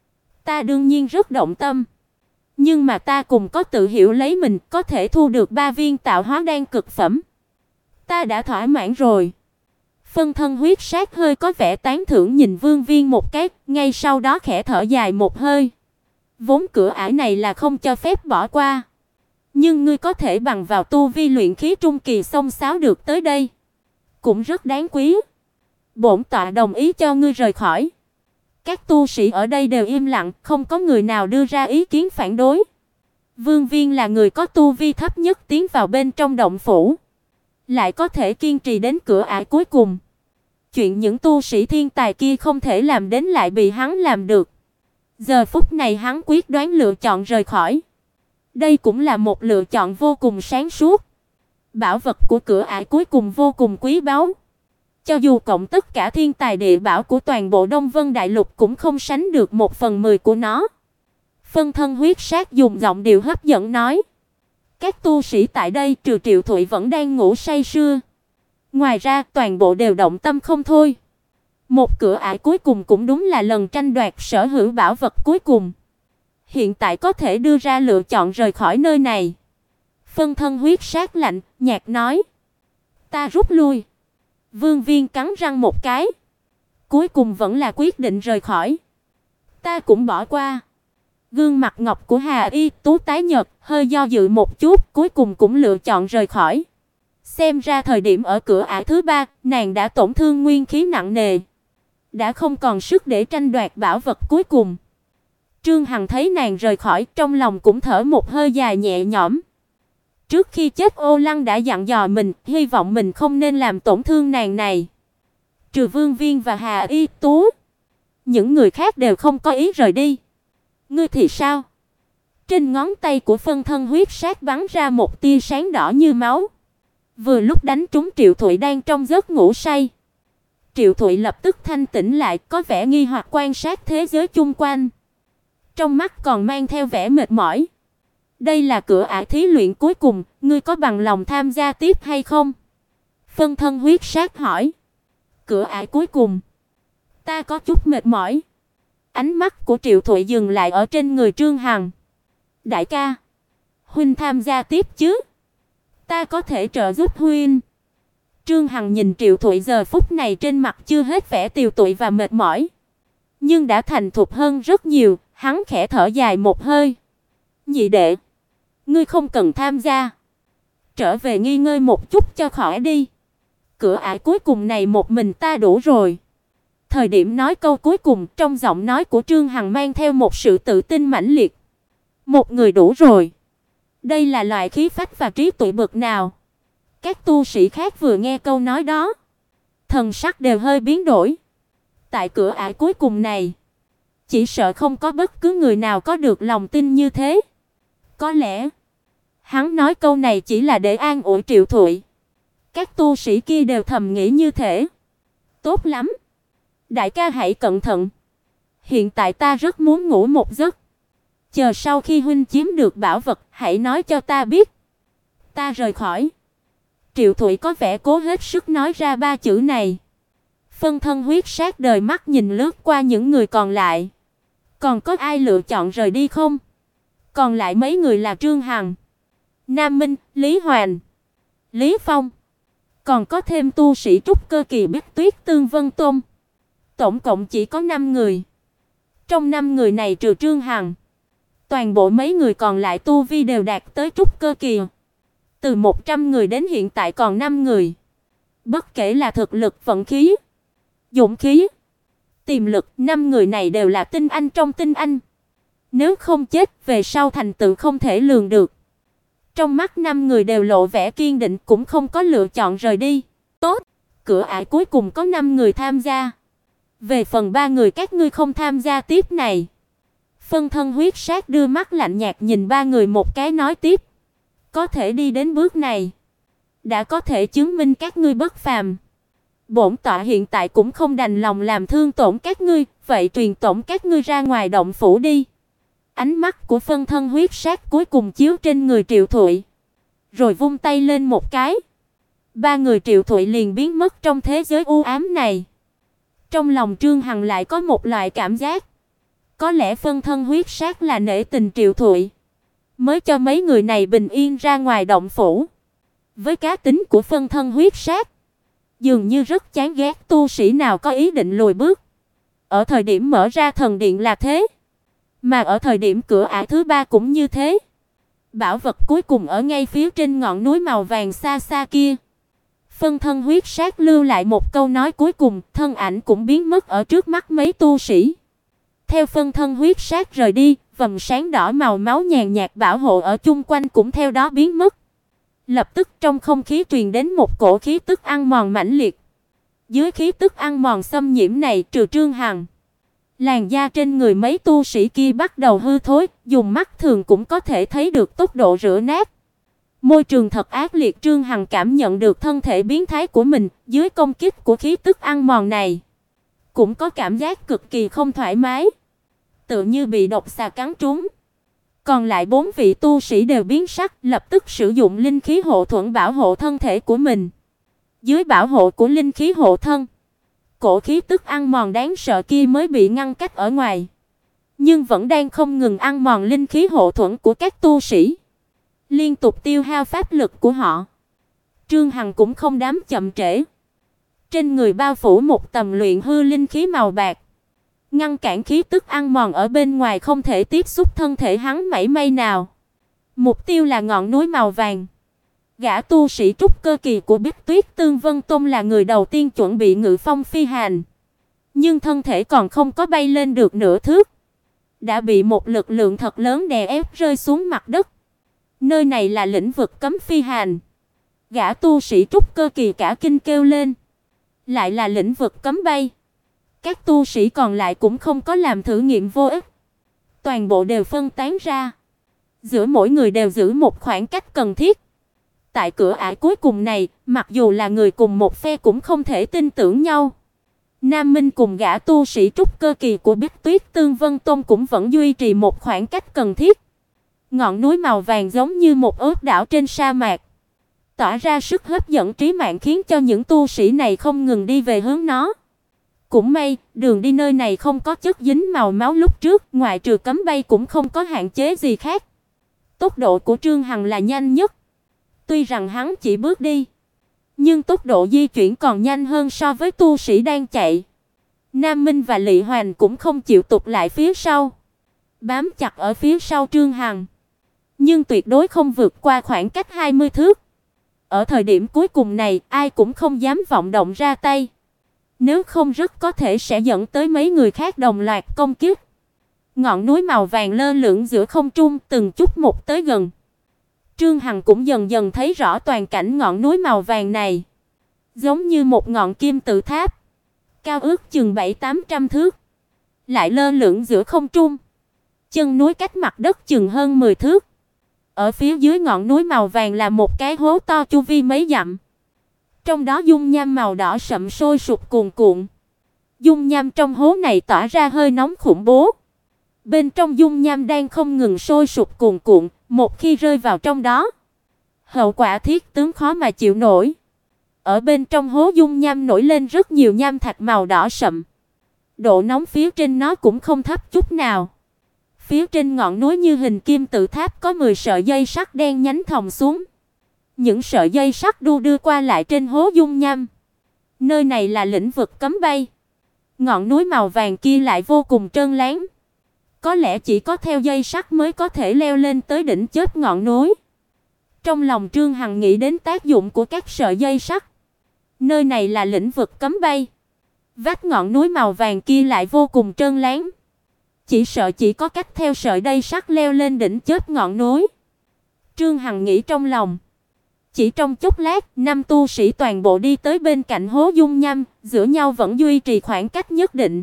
"Ta đương nhiên rất động tâm, nhưng mà ta cũng có tự hiểu lấy mình có thể thu được 3 viên tạo hóa đan cực phẩm. Ta đã thỏa mãn rồi." Phân thân huyết sát hơi có vẻ tán thưởng nhìn Vương Viên một cái, ngay sau đó khẽ thở dài một hơi. "Vốn cửa ải này là không cho phép bỏ qua, nhưng ngươi có thể bằng vào tu vi luyện khí trung kỳ xông xáo được tới đây, cũng rất đáng quý. Bổn tọa đồng ý cho ngươi rời khỏi." Các tu sĩ ở đây đều im lặng, không có người nào đưa ra ý kiến phản đối. Vương Viên là người có tu vi thấp nhất tiến vào bên trong động phủ, lại có thể kiên trì đến cửa ải cuối cùng. Chuyện những tu sĩ thiên tài kia không thể làm đến lại bị hắn làm được. Giờ phút này hắn quyết đoán lựa chọn rời khỏi. Đây cũng là một lựa chọn vô cùng sáng suốt. Bảo vật của cửa ải cuối cùng vô cùng quý báu. Cho dù cộng tất cả thiên tài địa bảo của toàn bộ Đông Vân Đại Lục cũng không sánh được 1/10 của nó. Phân thân huyết sát dùng giọng điệu hấp dẫn nói: "Các tu sĩ tại đây trừ Triệu Thụy vẫn đang ngủ say sưa. Ngoài ra toàn bộ đều động tâm không thôi. Một cửa ải cuối cùng cũng đúng là lần tranh đoạt sở hữu bảo vật cuối cùng. Hiện tại có thể đưa ra lựa chọn rời khỏi nơi này." Phân thân huyết sát lạnh nhạt nói: "Ta rút lui." Vương Viên cắn răng một cái, cuối cùng vẫn là quyết định rời khỏi. "Ta cũng bỏ qua." Gương mặt ngọc của Hà Y Tú tái nhợt, hơi do dự một chút, cuối cùng cũng lựa chọn rời khỏi. Xem ra thời điểm ở cửa ải thứ 3, nàng đã tổn thương nguyên khí nặng nề, đã không còn sức để tranh đoạt bảo vật cuối cùng. Trương Hằng thấy nàng rời khỏi, trong lòng cũng thở một hơi dài nhẹ nhõm. Trước khi chết Ô Lăng đã dặn dò mình, hy vọng mình không nên làm tổn thương nàng này. Trừ Vương Viên và Hà Y Tú, những người khác đều không có ý rời đi. "Ngươi thì sao?" Trên ngón tay của phân thân huyết sát bắn ra một tia sáng đỏ như máu, vừa lúc đánh trúng Triệu Thụy đang trong giấc ngủ say. Triệu Thụy lập tức thanh tỉnh lại, có vẻ nghi hoặc quan sát thế giới chung quanh. Trong mắt còn mang theo vẻ mệt mỏi. "Đây là cửa ải thí luyện cuối cùng, ngươi có bằng lòng tham gia tiếp hay không?" Phân thân huyết sát hỏi. "Cửa ải cuối cùng?" "Ta có chút mệt mỏi." Ánh mắt của Triệu Thụy dừng lại ở trên người Trương Hằng. "Đại ca, huynh tham gia tiếp chứ? Ta có thể trợ giúp huynh." Trương Hằng nhìn Triệu Thụy giờ phút này trên mặt chưa hết vẻ tiều tụy và mệt mỏi, nhưng đã thành thục hơn rất nhiều, hắn khẽ thở dài một hơi. "Nhị đệ, ngươi không cần tham gia. Trở về nghỉ ngơi một chút cho khỏi đi. Cửa ải cuối cùng này một mình ta đủ rồi." Thời điểm nói câu cuối cùng, trong giọng nói của Trương Hằng mang theo một sự tự tin mãnh liệt. Một người đủ rồi. Đây là loại khí phách và trí tuệ bậc nào? Các tu sĩ khác vừa nghe câu nói đó, thần sắc đều hơi biến đổi. Tại cửa ải cuối cùng này, chỉ sợ không có bất cứ người nào có được lòng tin như thế. Có lẽ hắn nói câu này chỉ là để an ủi Triệu Thụy. Các tu sĩ kia đều thầm nghĩ như thế. "Tốt lắm, đại ca hãy cẩn thận. Hiện tại ta rất muốn ngủ một giấc. Chờ sau khi huynh chiếm được bảo vật, hãy nói cho ta biết." Ta rời khỏi. Triệu Thụy có vẻ cố hết sức nói ra ba chữ này. Phân thân huyết sát đời mắt nhìn lướt qua những người còn lại. Còn có ai lựa chọn rời đi không? Còn lại mấy người là Trương Hằng, Nam Minh, Lý Hoàn, Lý Phong. Còn có thêm tu sĩ trúc cơ kỳ Bích Tuyết Tương Vân Tôn. Tổng cộng chỉ có 5 người. Trong 5 người này trừ Trương Hằng, toàn bộ mấy người còn lại tu vi đều đạt tới trúc cơ kỳ. Từ 100 người đến hiện tại còn 5 người. Bất kể là thực lực, vận khí, dũng khí, tiềm lực, 5 người này đều là tinh anh trong tinh anh. Nếu không chết, về sau thành tựu không thể lường được. Trong mắt 5 người đều lộ vẻ kiên định, cũng không có lựa chọn rời đi. "Tốt, cửa ải cuối cùng có 5 người tham gia. Về phần 3 người các ngươi không tham gia tiếp này." Phân thân huyết sát đưa mắt lạnh nhạt nhìn 3 người một cái nói tiếp. "Có thể đi đến bước này, đã có thể chứng minh các ngươi bất phàm. Bổn tọa hiện tại cũng không đành lòng làm thương tổn các ngươi, vậy truyền tống các ngươi ra ngoài động phủ đi." Ánh mắt của phân thân huyết sát cuối cùng chiếu trên người Triệu Thụy, rồi vung tay lên một cái. 3 người Triệu Thụy liền biến mất trong thế giới u ám này. Trong lòng Trương Hằng lại có một loại cảm giác, có lẽ phân thân huyết sát là nể tình Triệu Thụy, mới cho mấy người này bình yên ra ngoài động phủ. Với cá tính của phân thân huyết sát, dường như rất chán ghét tu sĩ nào có ý định lùi bước. Ở thời điểm mở ra thần điện là thế, mà ở thời điểm cửa ải thứ 3 cũng như thế. Bảo vật cuối cùng ở ngay phía trên ngọn núi màu vàng xa xa kia. Phân thân huyết sát lưu lại một câu nói cuối cùng, thân ảnh cũng biến mất ở trước mắt mấy tu sĩ. Theo phân thân huyết sát rời đi, vầng sáng đỏ màu máu nhàn nhạt bảo hộ ở chung quanh cũng theo đó biến mất. Lập tức trong không khí truyền đến một cổ khí tức ăn mòn mãnh liệt. Dưới khí tức ăn mòn xâm nhiễm này, trừ Trương Hằng, làn da trên người mấy tu sĩ kia bắt đầu hư thối, dùng mắt thường cũng có thể thấy được tốc độ rữa nát. Môi trường thật ác liệt, Trương Hằng cảm nhận được thân thể biến thái của mình dưới công kích của khí tức ăn mòn này, cũng có cảm giác cực kỳ không thoải mái, tựa như bị độc xà cắn trúng. Còn lại 4 vị tu sĩ đều biến sắc, lập tức sử dụng linh khí hộ thuẫn bảo hộ thân thể của mình. Dưới bảo hộ của linh khí hộ thân, cổ khí tức ăn mòn đáng sợ kia mới bị ngăn cách ở ngoài, nhưng vẫn đang không ngừng ăn mòn linh khí hộ thuẫn của các tu sĩ, liên tục tiêu hao pháp lực của họ. Trương Hằng cũng không dám chậm trễ. Trên người bao phủ một tầng luyện hư linh khí màu bạc, ngăn cản khí tức ăn mòn ở bên ngoài không thể tiếp xúc thân thể hắn mảy may nào. Mục tiêu là ngọn núi màu vàng. Gã tu sĩ trúc cơ kỳ của Bích Tuyết Tương Vân Tôn là người đầu tiên chuẩn bị ngự phong phi hành, nhưng thân thể còn không có bay lên được nửa thước, đã bị một lực lượng thật lớn đè ép rơi xuống mặt đất. Nơi này là lĩnh vực cấm phi hành. Gã tu sĩ trúc cơ kỳ cả kinh kêu lên. Lại là lĩnh vực cấm bay. Các tu sĩ còn lại cũng không có làm thử nghiệm vô ích, toàn bộ đều phân tán ra, giữa mỗi người đều giữ một khoảng cách cần thiết. Tại cửa ải cuối cùng này, mặc dù là người cùng một phe cũng không thể tin tưởng nhau. Nam Minh cùng gã tu sĩ trúc cơ kỳ của Bích Tuyết Tương Vân Tôn cũng vẫn duy trì một khoảng cách cần thiết. Ngọn núi màu vàng giống như một ốc đảo trên sa mạc, tỏa ra sức hấp dẫn trí mạng khiến cho những tu sĩ này không ngừng đi về hướng nó. Cũng may, đường đi nơi này không có chất dính màu máu lúc trước, ngoại trừ cấm bay cũng không có hạn chế gì khác. Tốc độ của Trương Hằng là nhanh nhất. Tuy rằng hắn chỉ bước đi, nhưng tốc độ di chuyển còn nhanh hơn so với tu sĩ đang chạy. Nam Minh và Lị Hoành cũng không chịu tụt lại phía sau, bám chặt ở phía sau Trương Hằng, nhưng tuyệt đối không vượt qua khoảng cách 20 thước. Ở thời điểm cuối cùng này, ai cũng không dám vọng động ra tay, nếu không rất có thể sẽ dẫn tới mấy người khác đồng loạt công kích. Ngọn núi màu vàng lơ lửng giữa không trung, từng chút một tới gần. Trương Hằng cũng dần dần thấy rõ toàn cảnh ngọn núi màu vàng này, giống như một ngọn kim tự tháp, cao ước chừng 700-800 thước, lại lơ lửng giữa không trung. Chân núi cách mặt đất chừng hơn 10 thước. Ở phía dưới ngọn núi màu vàng là một cái hố to chu vi mấy dặm. Trong đó dung nham màu đỏ sậm sôi sục cuồn cuộn. Dung nham trong hố này tỏa ra hơi nóng khủng bố. Bên trong dung nham đang không ngừng sôi sục cuồn cuộn, một khi rơi vào trong đó, hậu quả thiết tướng khó mà chịu nổi. Ở bên trong hố dung nham nổi lên rất nhiều nham thạch màu đỏ sậm. Độ nóng phía trên nó cũng không thấp chút nào. Phía trên ngọn núi như hình kim tự tháp có 10 sợi dây sắt đen nhánh thòng xuống. Những sợi dây sắt đu đưa qua lại trên hố dung nham. Nơi này là lĩnh vực cấm bay. Ngọn núi màu vàng kia lại vô cùng trơn láng. Có lẽ chỉ có theo dây sắt mới có thể leo lên tới đỉnh chóp ngọn núi. Trong lòng Trương Hằng nghĩ đến tác dụng của các sợi dây sắt. Nơi này là lĩnh vực cấm bay. Vách ngọn núi màu vàng kia lại vô cùng trơn láng. Chỉ sợ chỉ có cách theo sợi dây sắt leo lên đỉnh chóp ngọn núi. Trương Hằng nghĩ trong lòng. Chỉ trong chốc lát, 5 tu sĩ toàn bộ đi tới bên cạnh hố dung nham, giữa nhau vẫn duy trì khoảng cách nhất định.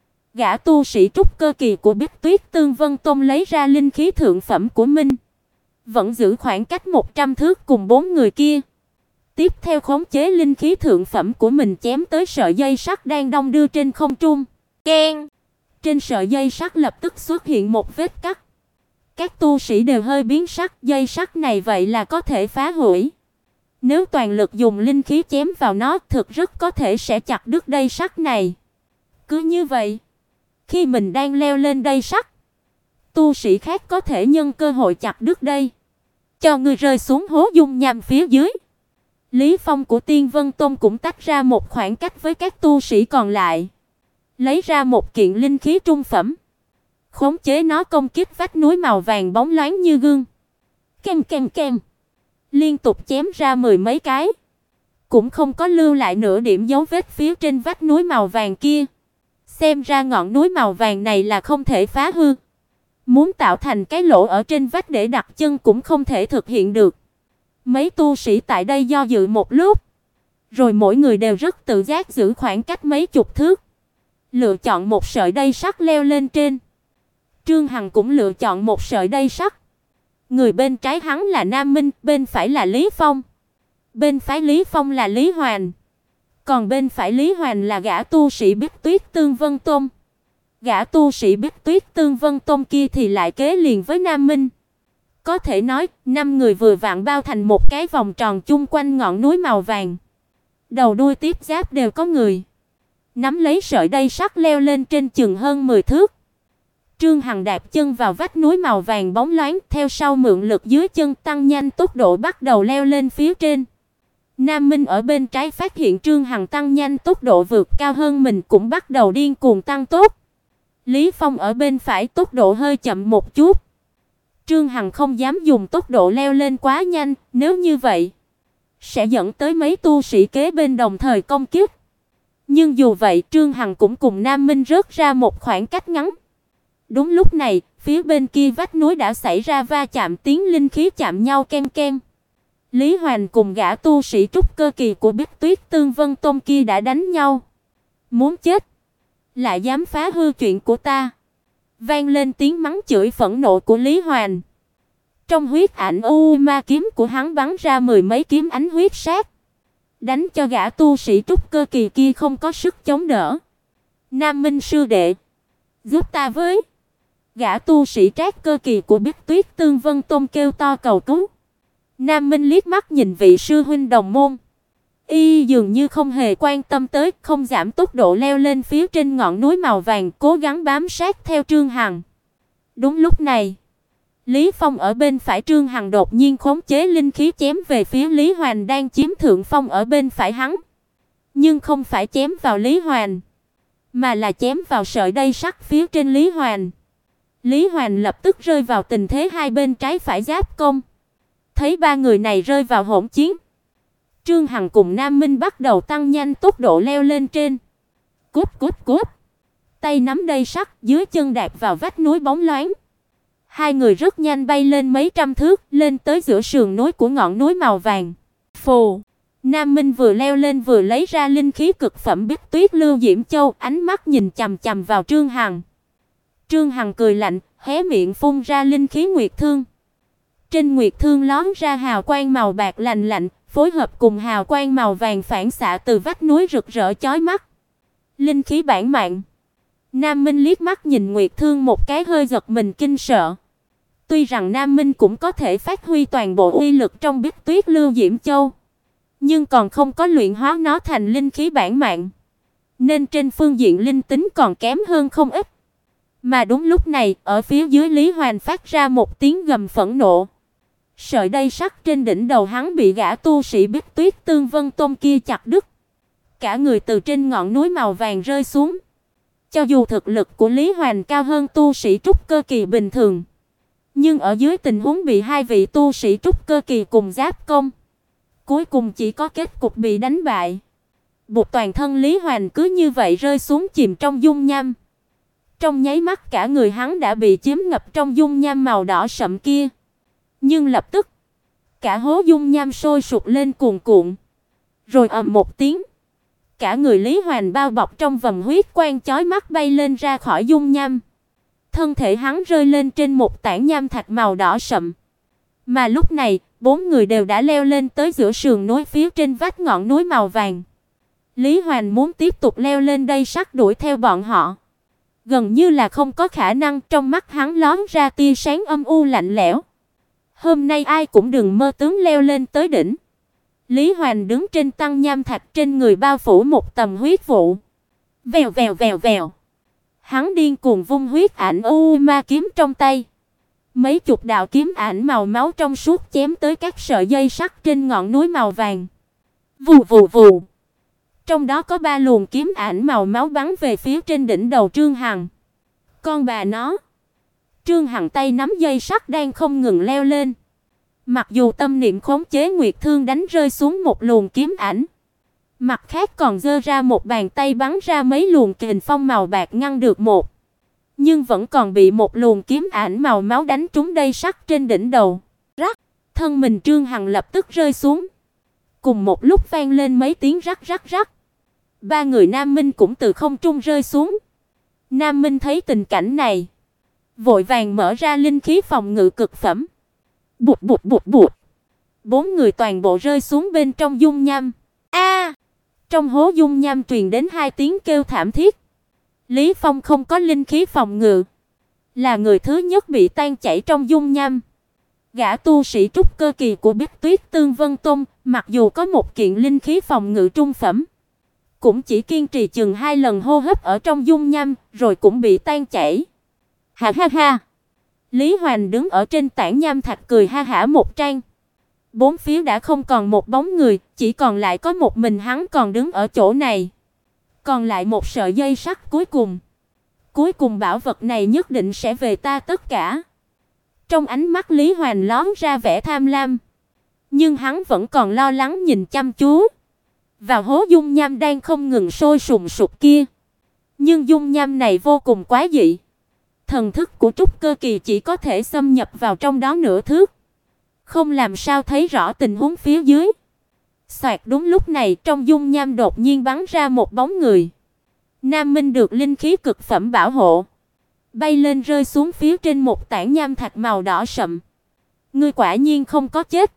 Gã tu sĩ trúc cơ kỳ của Bích Tuyết Tương Vân Tông lấy ra linh khí thượng phẩm của mình, vẫn giữ khoảng cách 100 thước cùng 4 người kia. Tiếp theo khống chế linh khí thượng phẩm của mình chém tới sợi dây sắt đang đong đưa trên không trung. Keng! Trên sợi dây sắt lập tức xuất hiện một vết cắt. Các tu sĩ đều hơi biến sắc, dây sắt này vậy là có thể phá hủy. Nếu toàn lực dùng linh khí chém vào nó, thực rất có thể sẽ chặt đứt dây sắt này. Cứ như vậy, khi mình đang leo lên dây sắt, tu sĩ khác có thể nhân cơ hội chặt đứt dây, cho người rơi xuống hố dung nham phía dưới. Lý Phong của Tiên Vân Tông cũng tách ra một khoảng cách với các tu sĩ còn lại, lấy ra một kiện linh khí trung phẩm, khống chế nó công kích vách núi màu vàng bóng loáng như gương. Kem kem kem, liên tục chém ra 10 mấy cái, cũng không có lưu lại nửa điểm dấu vết phía trên vách núi màu vàng kia. Xem ra ngọn núi màu vàng này là không thể phá hư. Muốn tạo thành cái lỗ ở trên vách để đặt chân cũng không thể thực hiện được. Mấy tu sĩ tại đây do dự một lúc, rồi mỗi người đều rất tự giác giữ khoảng cách mấy chục thước, lựa chọn một sợi dây sắt leo lên trên. Trương Hằng cũng lựa chọn một sợi dây sắt. Người bên trái hắn là Nam Minh, bên phải là Lý Phong. Bên phải Lý Phong là Lý Hoành, còn bên phải Lý Hoành là gã tu sĩ Bích Tuyết Tương Vân Tông. Gã tu sĩ Bích Tuyết Tương Vân Tông kia thì lại kế liền với Nam Minh. Có thể nói, 5 người vừa vặn bao thành một cái vòng tròn chung quanh ngọn núi màu vàng. Đầu đuôi tiếp giáp đều có người. Nắm lấy sợi dây sắt leo lên trên chừng hơn 10 thước. Trương Hằng đạp chân vào vách núi màu vàng bóng loáng, theo sau mượn lực dưới chân tăng nhanh tốc độ bắt đầu leo lên phía trên. Nam Minh ở bên trái phát hiện Trương Hằng tăng nhanh tốc độ vượt cao hơn mình cũng bắt đầu điên cuồng tăng tốc. Lý Phong ở bên phải tốc độ hơi chậm một chút. Trương Hằng không dám dùng tốc độ leo lên quá nhanh, nếu như vậy sẽ dẫn tới mấy tu sĩ kế bên đồng thời công kích. Nhưng dù vậy, Trương Hằng cũng cùng Nam Minh rớt ra một khoảng cách ngắn. Đúng lúc này, phía bên kia vách núi đã xảy ra va chạm, tiếng linh khí chạm nhau ken ken. Lý Hoành cùng gã tu sĩ trúc cơ kỳ của Bích Tuyết Tương Vân Tông kia đã đánh nhau. Muốn chết, lại dám phá hư chuyện của ta. Vang lên tiếng mắng chửi phẫn nộ của Lý Hoành. Trong huyết ảnh u ma kiếm của hắn bắn ra 10 mấy kiếm ánh huyết sát, đánh cho gã tu sĩ trúc cơ kỳ kia không có sức chống đỡ. Nam Minh sư đệ, giúp ta với. Gã tu sĩ trác cơ kỳ của Bích Tuyết Tương Vân Tông kêu to cầu cứu. Nam Minh liếc mắt nhìn vị sư huynh đồng môn, Y dường như không hề quan tâm tới, không giảm tốc độ leo lên phía trên ngọn núi màu vàng, cố gắng bám sát theo Trương Hằng. Đúng lúc này, Lý Phong ở bên phải Trương Hằng đột nhiên khống chế linh khí chém về phía Lý Hoành đang chiếm thượng phong ở bên phải hắn. Nhưng không phải chém vào Lý Hoành, mà là chém vào sợi dây sắt phía trên Lý Hoành. Lý Hoành lập tức rơi vào tình thế hai bên trái phải giáp công. Thấy ba người này rơi vào hỗn chiến, Trương Hằng cùng Nam Minh bắt đầu tăng nhanh tốc độ leo lên trên. Cúp cúp cúp. Tay nắm dây sắt, dưới chân đạp vào vách núi bóng loáng. Hai người rất nhanh bay lên mấy trăm thước, lên tới giữa sườn núi của ngọn núi màu vàng. Phù. Nam Minh vừa leo lên vừa lấy ra linh khí cực phẩm Bích Tuyết Lưu Diễm Châu, ánh mắt nhìn chằm chằm vào Trương Hằng. Trương Hằng cười lạnh, hé miệng phun ra linh khí nguyệt thương. Trên nguyệt thương lóe ra hào quang màu bạc lạnh lạnh, phối hợp cùng hào quang màu vàng phản xạ từ vách núi rực rỡ chói mắt. Linh khí bản mạng. Nam Minh liếc mắt nhìn nguyệt thương một cái, hơi giật mình kinh sợ. Tuy rằng Nam Minh cũng có thể phát huy toàn bộ uy lực trong Bích Tuyết Lưu Diễm Châu, nhưng còn không có luyện hóa nó thành linh khí bản mạng, nên trên phương diện linh tính còn kém hơn không ít. Mà đúng lúc này, ở phía dưới Lý Hoành phát ra một tiếng gầm phẫn nộ. Sợi dây sắt trên đỉnh đầu hắn bị gã tu sĩ Bích Tuyết Tương Vân Tôn kia chặt đứt. Cả người từ trên ngọn núi màu vàng rơi xuống. Cho dù thực lực của Lý Hoành cao hơn tu sĩ trúc cơ kỳ bình thường, nhưng ở dưới tình huống bị hai vị tu sĩ trúc cơ kỳ cùng giáp công, cuối cùng chỉ có kết cục bị đánh bại. Buộc toàn thân Lý Hoành cứ như vậy rơi xuống chìm trong dung nham. Trong nháy mắt cả người hắn đã bị chiếm ngập trong dung nham màu đỏ sậm kia. Nhưng lập tức, cả hố dung nham sôi sục lên cuồn cuộn. Rồi ầm một tiếng, cả người Lý Hoành bao bọc trong vầng huyết quang chói mắt bay lên ra khỏi dung nham. Thân thể hắn rơi lên trên một tảng nham thạch màu đỏ sậm. Mà lúc này, bốn người đều đã leo lên tới giữa sườn núi phía trên vách ngọn núi màu vàng. Lý Hoành muốn tiếp tục leo lên đây sắt đuổi theo bọn họ, gần như là không có khả năng. Trong mắt hắn lóe ra tia sáng âm u lạnh lẽo. Hôm nay ai cũng đừng mơ tướng leo lên tới đỉnh. Lý Hoành đứng trên tăng nham thạch, trên người bao phủ một tầng huyết vụ. Vèo vèo vèo vèo. Hắn điên cuồng vung huyết ảnh u ma kiếm trong tay. Mấy chục đạo kiếm ảnh màu máu trong suốt chém tới các sợi dây sắt trên ngọn núi màu vàng. Vù vù vù. Trong đó có 3 luồng kiếm ảnh màu máu bắn về phía trên đỉnh đầu Trương Hằng. Con bà nó. Trương Hằng tay nắm dây sắt đang không ngừng leo lên. Mặc dù tâm niệm khống chế nguyệt thương đánh rơi xuống một luồng kiếm ảnh, mặt khác còn giơ ra một bàn tay bắn ra mấy luồng kình phong màu bạc ngăn được một, nhưng vẫn còn bị một luồng kiếm ảnh màu máu đánh trúng dây sắt trên đỉnh đầu. Rắc, thân mình Trương Hằng lập tức rơi xuống. Cùng một lúc vang lên mấy tiếng rắc rắc rắc. Ba người Nam Minh cũng từ không trung rơi xuống. Nam Minh thấy tình cảnh này, vội vàng mở ra linh khí phòng ngự cực phẩm. Bụt bụt bụt bụt. Bốn người toàn bộ rơi xuống bên trong dung nham. A! Trong hố dung nham truyền đến 2 tiếng kêu thảm thiết. Lý Phong không có linh khí phòng ngự, là người thứ nhất bị tan chảy trong dung nham. Gã tu sĩ trúc cơ kỳ của Bích Tuyết Tương Vân Tôn, mặc dù có một kiện linh khí phòng ngự trung phẩm, cũng chỉ kiên trì chừng 2 lần hô hấp ở trong dung nham, rồi cũng bị tan chảy. Ha ha ha. Lý Hoành đứng ở trên tảng nham thạch cười ha hả một tràng. Bốn phía đã không còn một bóng người, chỉ còn lại có một mình hắn còn đứng ở chỗ này. Còn lại một sợi dây sắt cuối cùng. Cuối cùng bảo vật này nhất định sẽ về ta tất cả. Trong ánh mắt Lý Hoành lóe ra vẻ tham lam, nhưng hắn vẫn còn lo lắng nhìn chăm chú vào hố dung nham đang không ngừng sôi sùng sục kia. Nhưng dung nham này vô cùng quái dị. Thần thức của trúc cơ kỳ chỉ có thể xâm nhập vào trong đó nửa thước, không làm sao thấy rõ tình huống phía dưới. Soạt, đúng lúc này trong dung nham đột nhiên bắn ra một bóng người. Nam Minh được linh khí cực phẩm bảo hộ, bay lên rơi xuống phía trên một tảng nham thạch màu đỏ sậm. Ngươi quả nhiên không có chết.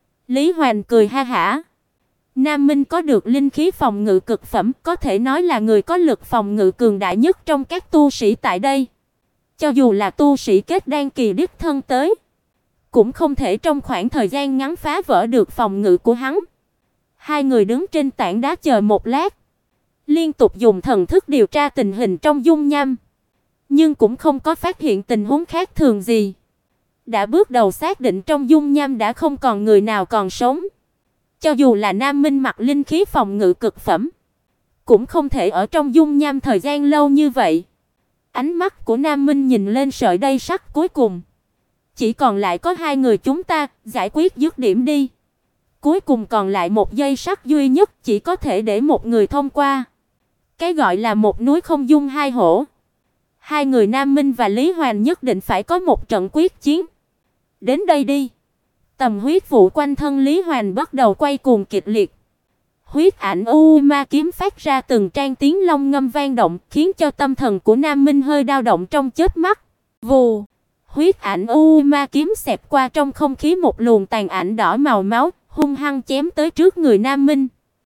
Lý Hoành cười ha hả. Nam Minh có được linh khí phòng ngự cực phẩm, có thể nói là người có lực phòng ngự cường đại nhất trong các tu sĩ tại đây. Cho dù là tu sĩ kết đan kỳ đích thân tới, cũng không thể trong khoảng thời gian ngắn phá vỡ được phòng ngự của hắn. Hai người đứng trên tảng đá chờ một lát, liên tục dùng thần thức điều tra tình hình trong dung nham, nhưng cũng không có phát hiện tình huống khác thường gì. Đã bước đầu xác định trong dung nham đã không còn người nào còn sống. Cho dù là Nam Minh mặc linh khí phòng ngự cực phẩm, cũng không thể ở trong dung nham thời gian lâu như vậy. Ánh mắt của Nam Minh nhìn lên sợi dây sắt cuối cùng. Chỉ còn lại có hai người chúng ta, giải quyết dứt điểm đi. Cuối cùng còn lại một dây sắt duy nhất, chỉ có thể để một người thông qua. Cái gọi là một núi không dung hai hổ. Hai người Nam Minh và Lý Hoàn nhất định phải có một trận quyết chiến. Đến đây đi. Tầm huyết vụ quanh thân Lý Hoàn bắt đầu quay cuồng kịch liệt. Huyết ảnh u ma kiếm phát ra từng trang tiếng long ngâm vang động, khiến cho tâm thần của Nam Minh hơi dao động trong chớp mắt. Vù, huyết ảnh u ma kiếm xẹt qua trong không khí một luồng tàn ảnh đỏ màu máu, hung hăng chém tới trước người Nam Minh.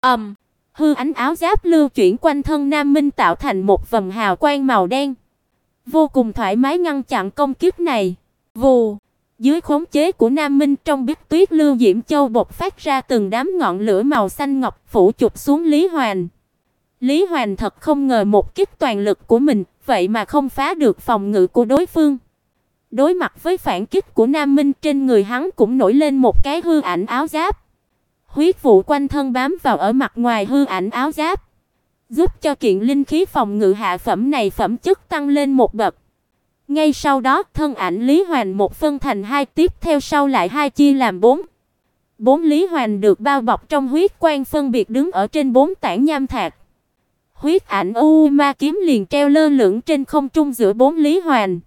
Hư ánh áo giáp lưu chuyển quanh thân Nam Minh tạo thành một vầng hào quang màu đen, vô cùng thoải mái ngăn chặn công kích này. Vù, dưới khống chế của Nam Minh, trong bích tuyết lưu diễm châu bộc phát ra từng đám ngọn lửa màu xanh ngọc phủ chụp xuống Lý Hoàn. Lý Hoàn thật không ngờ một kích toàn lực của mình vậy mà không phá được phòng ngự của đối phương. Đối mặt với phản kích của Nam Minh, trên người hắn cũng nổi lên một cái hư ảnh áo giáp. Huyết vụ quanh thân bám vào ở mặt ngoài hư ảnh áo giáp, giúp cho kiện linh khí phòng ngự hạ phẩm này phẩm chất tăng lên một bậc. Ngay sau đó, thân ảnh Lý Hoàn một phân thành hai, tiếp theo sau lại hai chia làm bốn. Bốn Lý Hoàn được bao bọc trong huyết quang phân biệt đứng ở trên bốn tảng nham thạch. Huyết ảnh u ma kiếm liền treo lơ lửng trên không trung giữa bốn Lý Hoàn.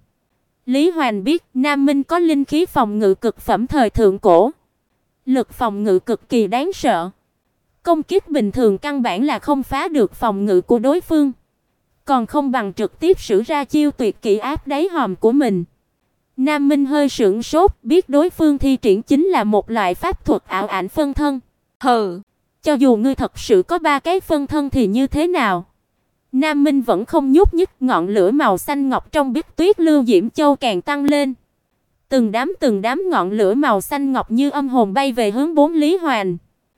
Lý Hoàn biết Nam Minh có linh khí phòng ngự cực phẩm thời thượng cổ, lực phòng ngự cực kỳ đáng sợ. Công kích bình thường căn bản là không phá được phòng ngự của đối phương, còn không bằng trực tiếp sử ra chiêu tuyệt kỹ áp đáy hòm của mình. Nam Minh hơi sửng sốt, biết đối phương thi triển chính là một loại pháp thuật ảo ảnh phân thân. Hừ, cho dù ngươi thật sự có ba cái phân thân thì như thế nào? Nam Minh vẫn không nhúc nhích, ngọn lửa màu xanh ngọc trong bích tuyết lưu diễm châu càng tăng lên. Từng đám ngọn lửa màu xanh ngọc như âm hồn bay về hướng bốn Lý Hoàn.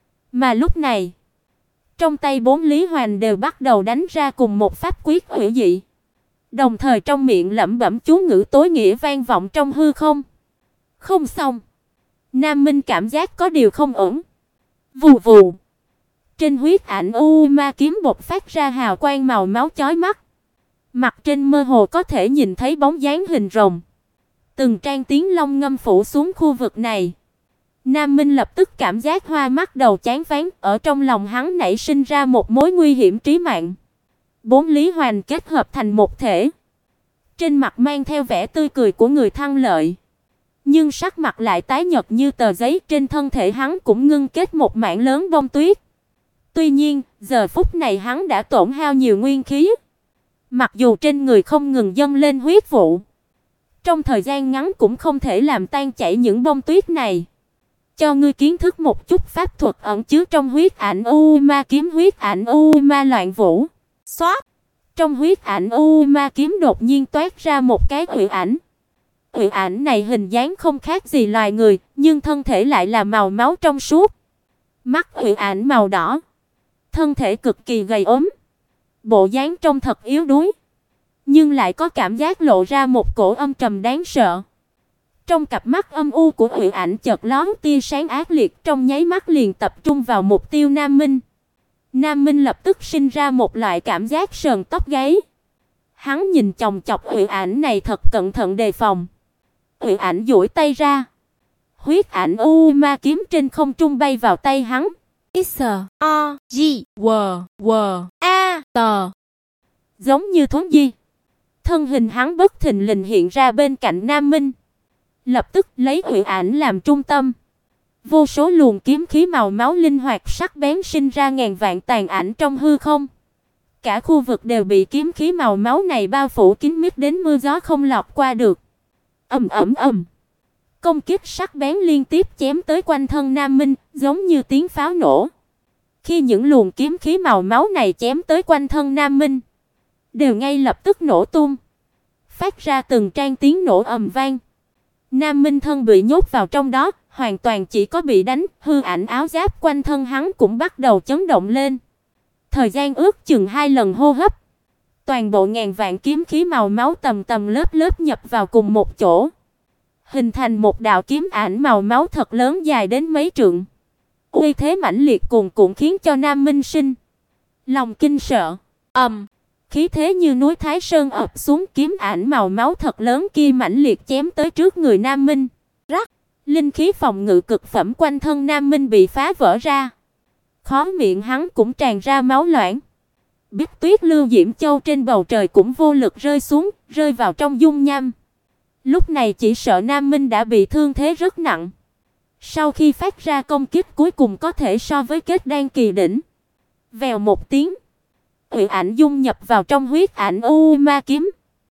Mà lúc này, trong tay bốn Lý Hoàn đều bắt đầu đánh ra cùng một pháp quyết hủy dị, đồng thời trong miệng lẩm bẩm chú ngữ tối nghĩa vang vọng trong hư không. Không xong, Nam Minh cảm giác có điều không ổn. Vù vù, trên huyết ảnh u ma kiếm bộc phát ra hào quang màu máu chói mắt. Mặt trên mơ hồ có thể nhìn thấy bóng dáng hình rồng. Từng trang tiếng long ngâm phủ xuống khu vực này. Nam Minh lập tức cảm giác hoa mắt đầu chán váng, ở trong lòng hắn nảy sinh ra một mối nguy hiểm trí mạng. Bốn Lý Hoàn kết hợp thành một thể, trên mặt mang theo vẻ tươi cười của người thắng lợi, nhưng sắc mặt lại tái nhợt như tờ giấy, trên thân thể hắn cũng ngưng kết một mảng lớn bông tuyết. Tuy nhiên, giờ phút này hắn đã tổn hao nhiều nguyên khí, mặc dù trên người không ngừng dâng lên huyết vụ, trong thời gian ngắn cũng không thể làm tan chảy những bông tuyết này. Cho ngươi kiến thức một chút pháp thuật ẩn chứa trong huyết ảnh u ma kiếm, huyết ảnh u ma loạn vũ. Xoát, trong huyết ảnh u ma kiếm đột nhiên toát ra một cái hủy ảnh. Hủy ảnh này hình dáng không khác gì loài người, nhưng thân thể lại là màu máu trong suốt. Mắt hủy ảnh màu đỏ, thân thể cực kỳ gầy ốm, bộ dáng trông thật yếu đuối, nhưng lại có cảm giác lộ ra một cổ âm trầm đáng sợ. Trong cặp mắt âm u của hủy ảnh chợt lóe tia sáng ác liệt, trong nháy mắt liền tập trung vào mục tiêu Nam Minh. Nam Minh lập tức sinh ra một loại cảm giác sờn tóc gáy. Hắn nhìn chòng chọc hủy ảnh này thật cẩn thận đề phòng. Hủy ảnh duỗi tay ra, huyết ảnh u ma kiếm trên không trung bay vào tay hắn. S-O-G-W-W-A-T, giống như thuấn di, thân hình hắn bất thình lình hiện ra bên cạnh Nam Minh. Lập tức lấy hủy ảnh làm trung tâm, vô số luồng kiếm khí màu máu linh hoạt sắc bén sinh ra ngàn vạn tàn ảnh trong hư không. Cả khu vực đều bị kiếm khí màu máu này bao phủ kín mít đến mưa gió không lọt qua được. Ầm ầm ầm, công kích sắc bén liên tiếp chém tới quanh thân Nam Minh, giống như tiếng pháo nổ. Khi những luồng kiếm khí màu máu này chém tới quanh thân Nam Minh, đều ngay lập tức nổ tung, phát ra từng trang tiếng nổ ầm vang. Nam Minh thân bị nhốt vào trong đó, hoàn toàn chỉ có bị đánh, hư ảnh áo giáp quanh thân hắn cũng bắt đầu chấn động lên. Thời gian ước chừng 2 lần hô hấp, toàn bộ ngàn vạn kiếm khí màu máu tầm tầm lớp lớp nhập vào cùng một chỗ, hình thành một đạo kiếm ảnh màu máu thật lớn dài đến mấy trượng. Uy thế mãnh liệt cuồn cuộn khiến cho Nam Minh Sinh lòng kinh sợ. Khí thế như núi Thái Sơn ập xuống, kiếm ảnh màu máu thật lớn kia mãnh liệt chém tới trước người Nam Minh. Rắc, linh khí phòng ngự cực phẩm quanh thân Nam Minh bị phá vỡ ra. Khóe miệng hắn cũng tràn ra máu loãng. Bích Tuyết Lưu Diễm Châu trên bầu trời cũng vô lực rơi xuống, rơi vào trong dung nham. Lúc này chỉ sợ Nam Minh đã bị thương thế rất nặng. Sau khi phát ra công kích cuối cùng có thể so với kết đan kỳ đỉnh. Vèo một tiếng, Uy ảnh dung nhập vào trong huyết ảnh U Ma kiếm.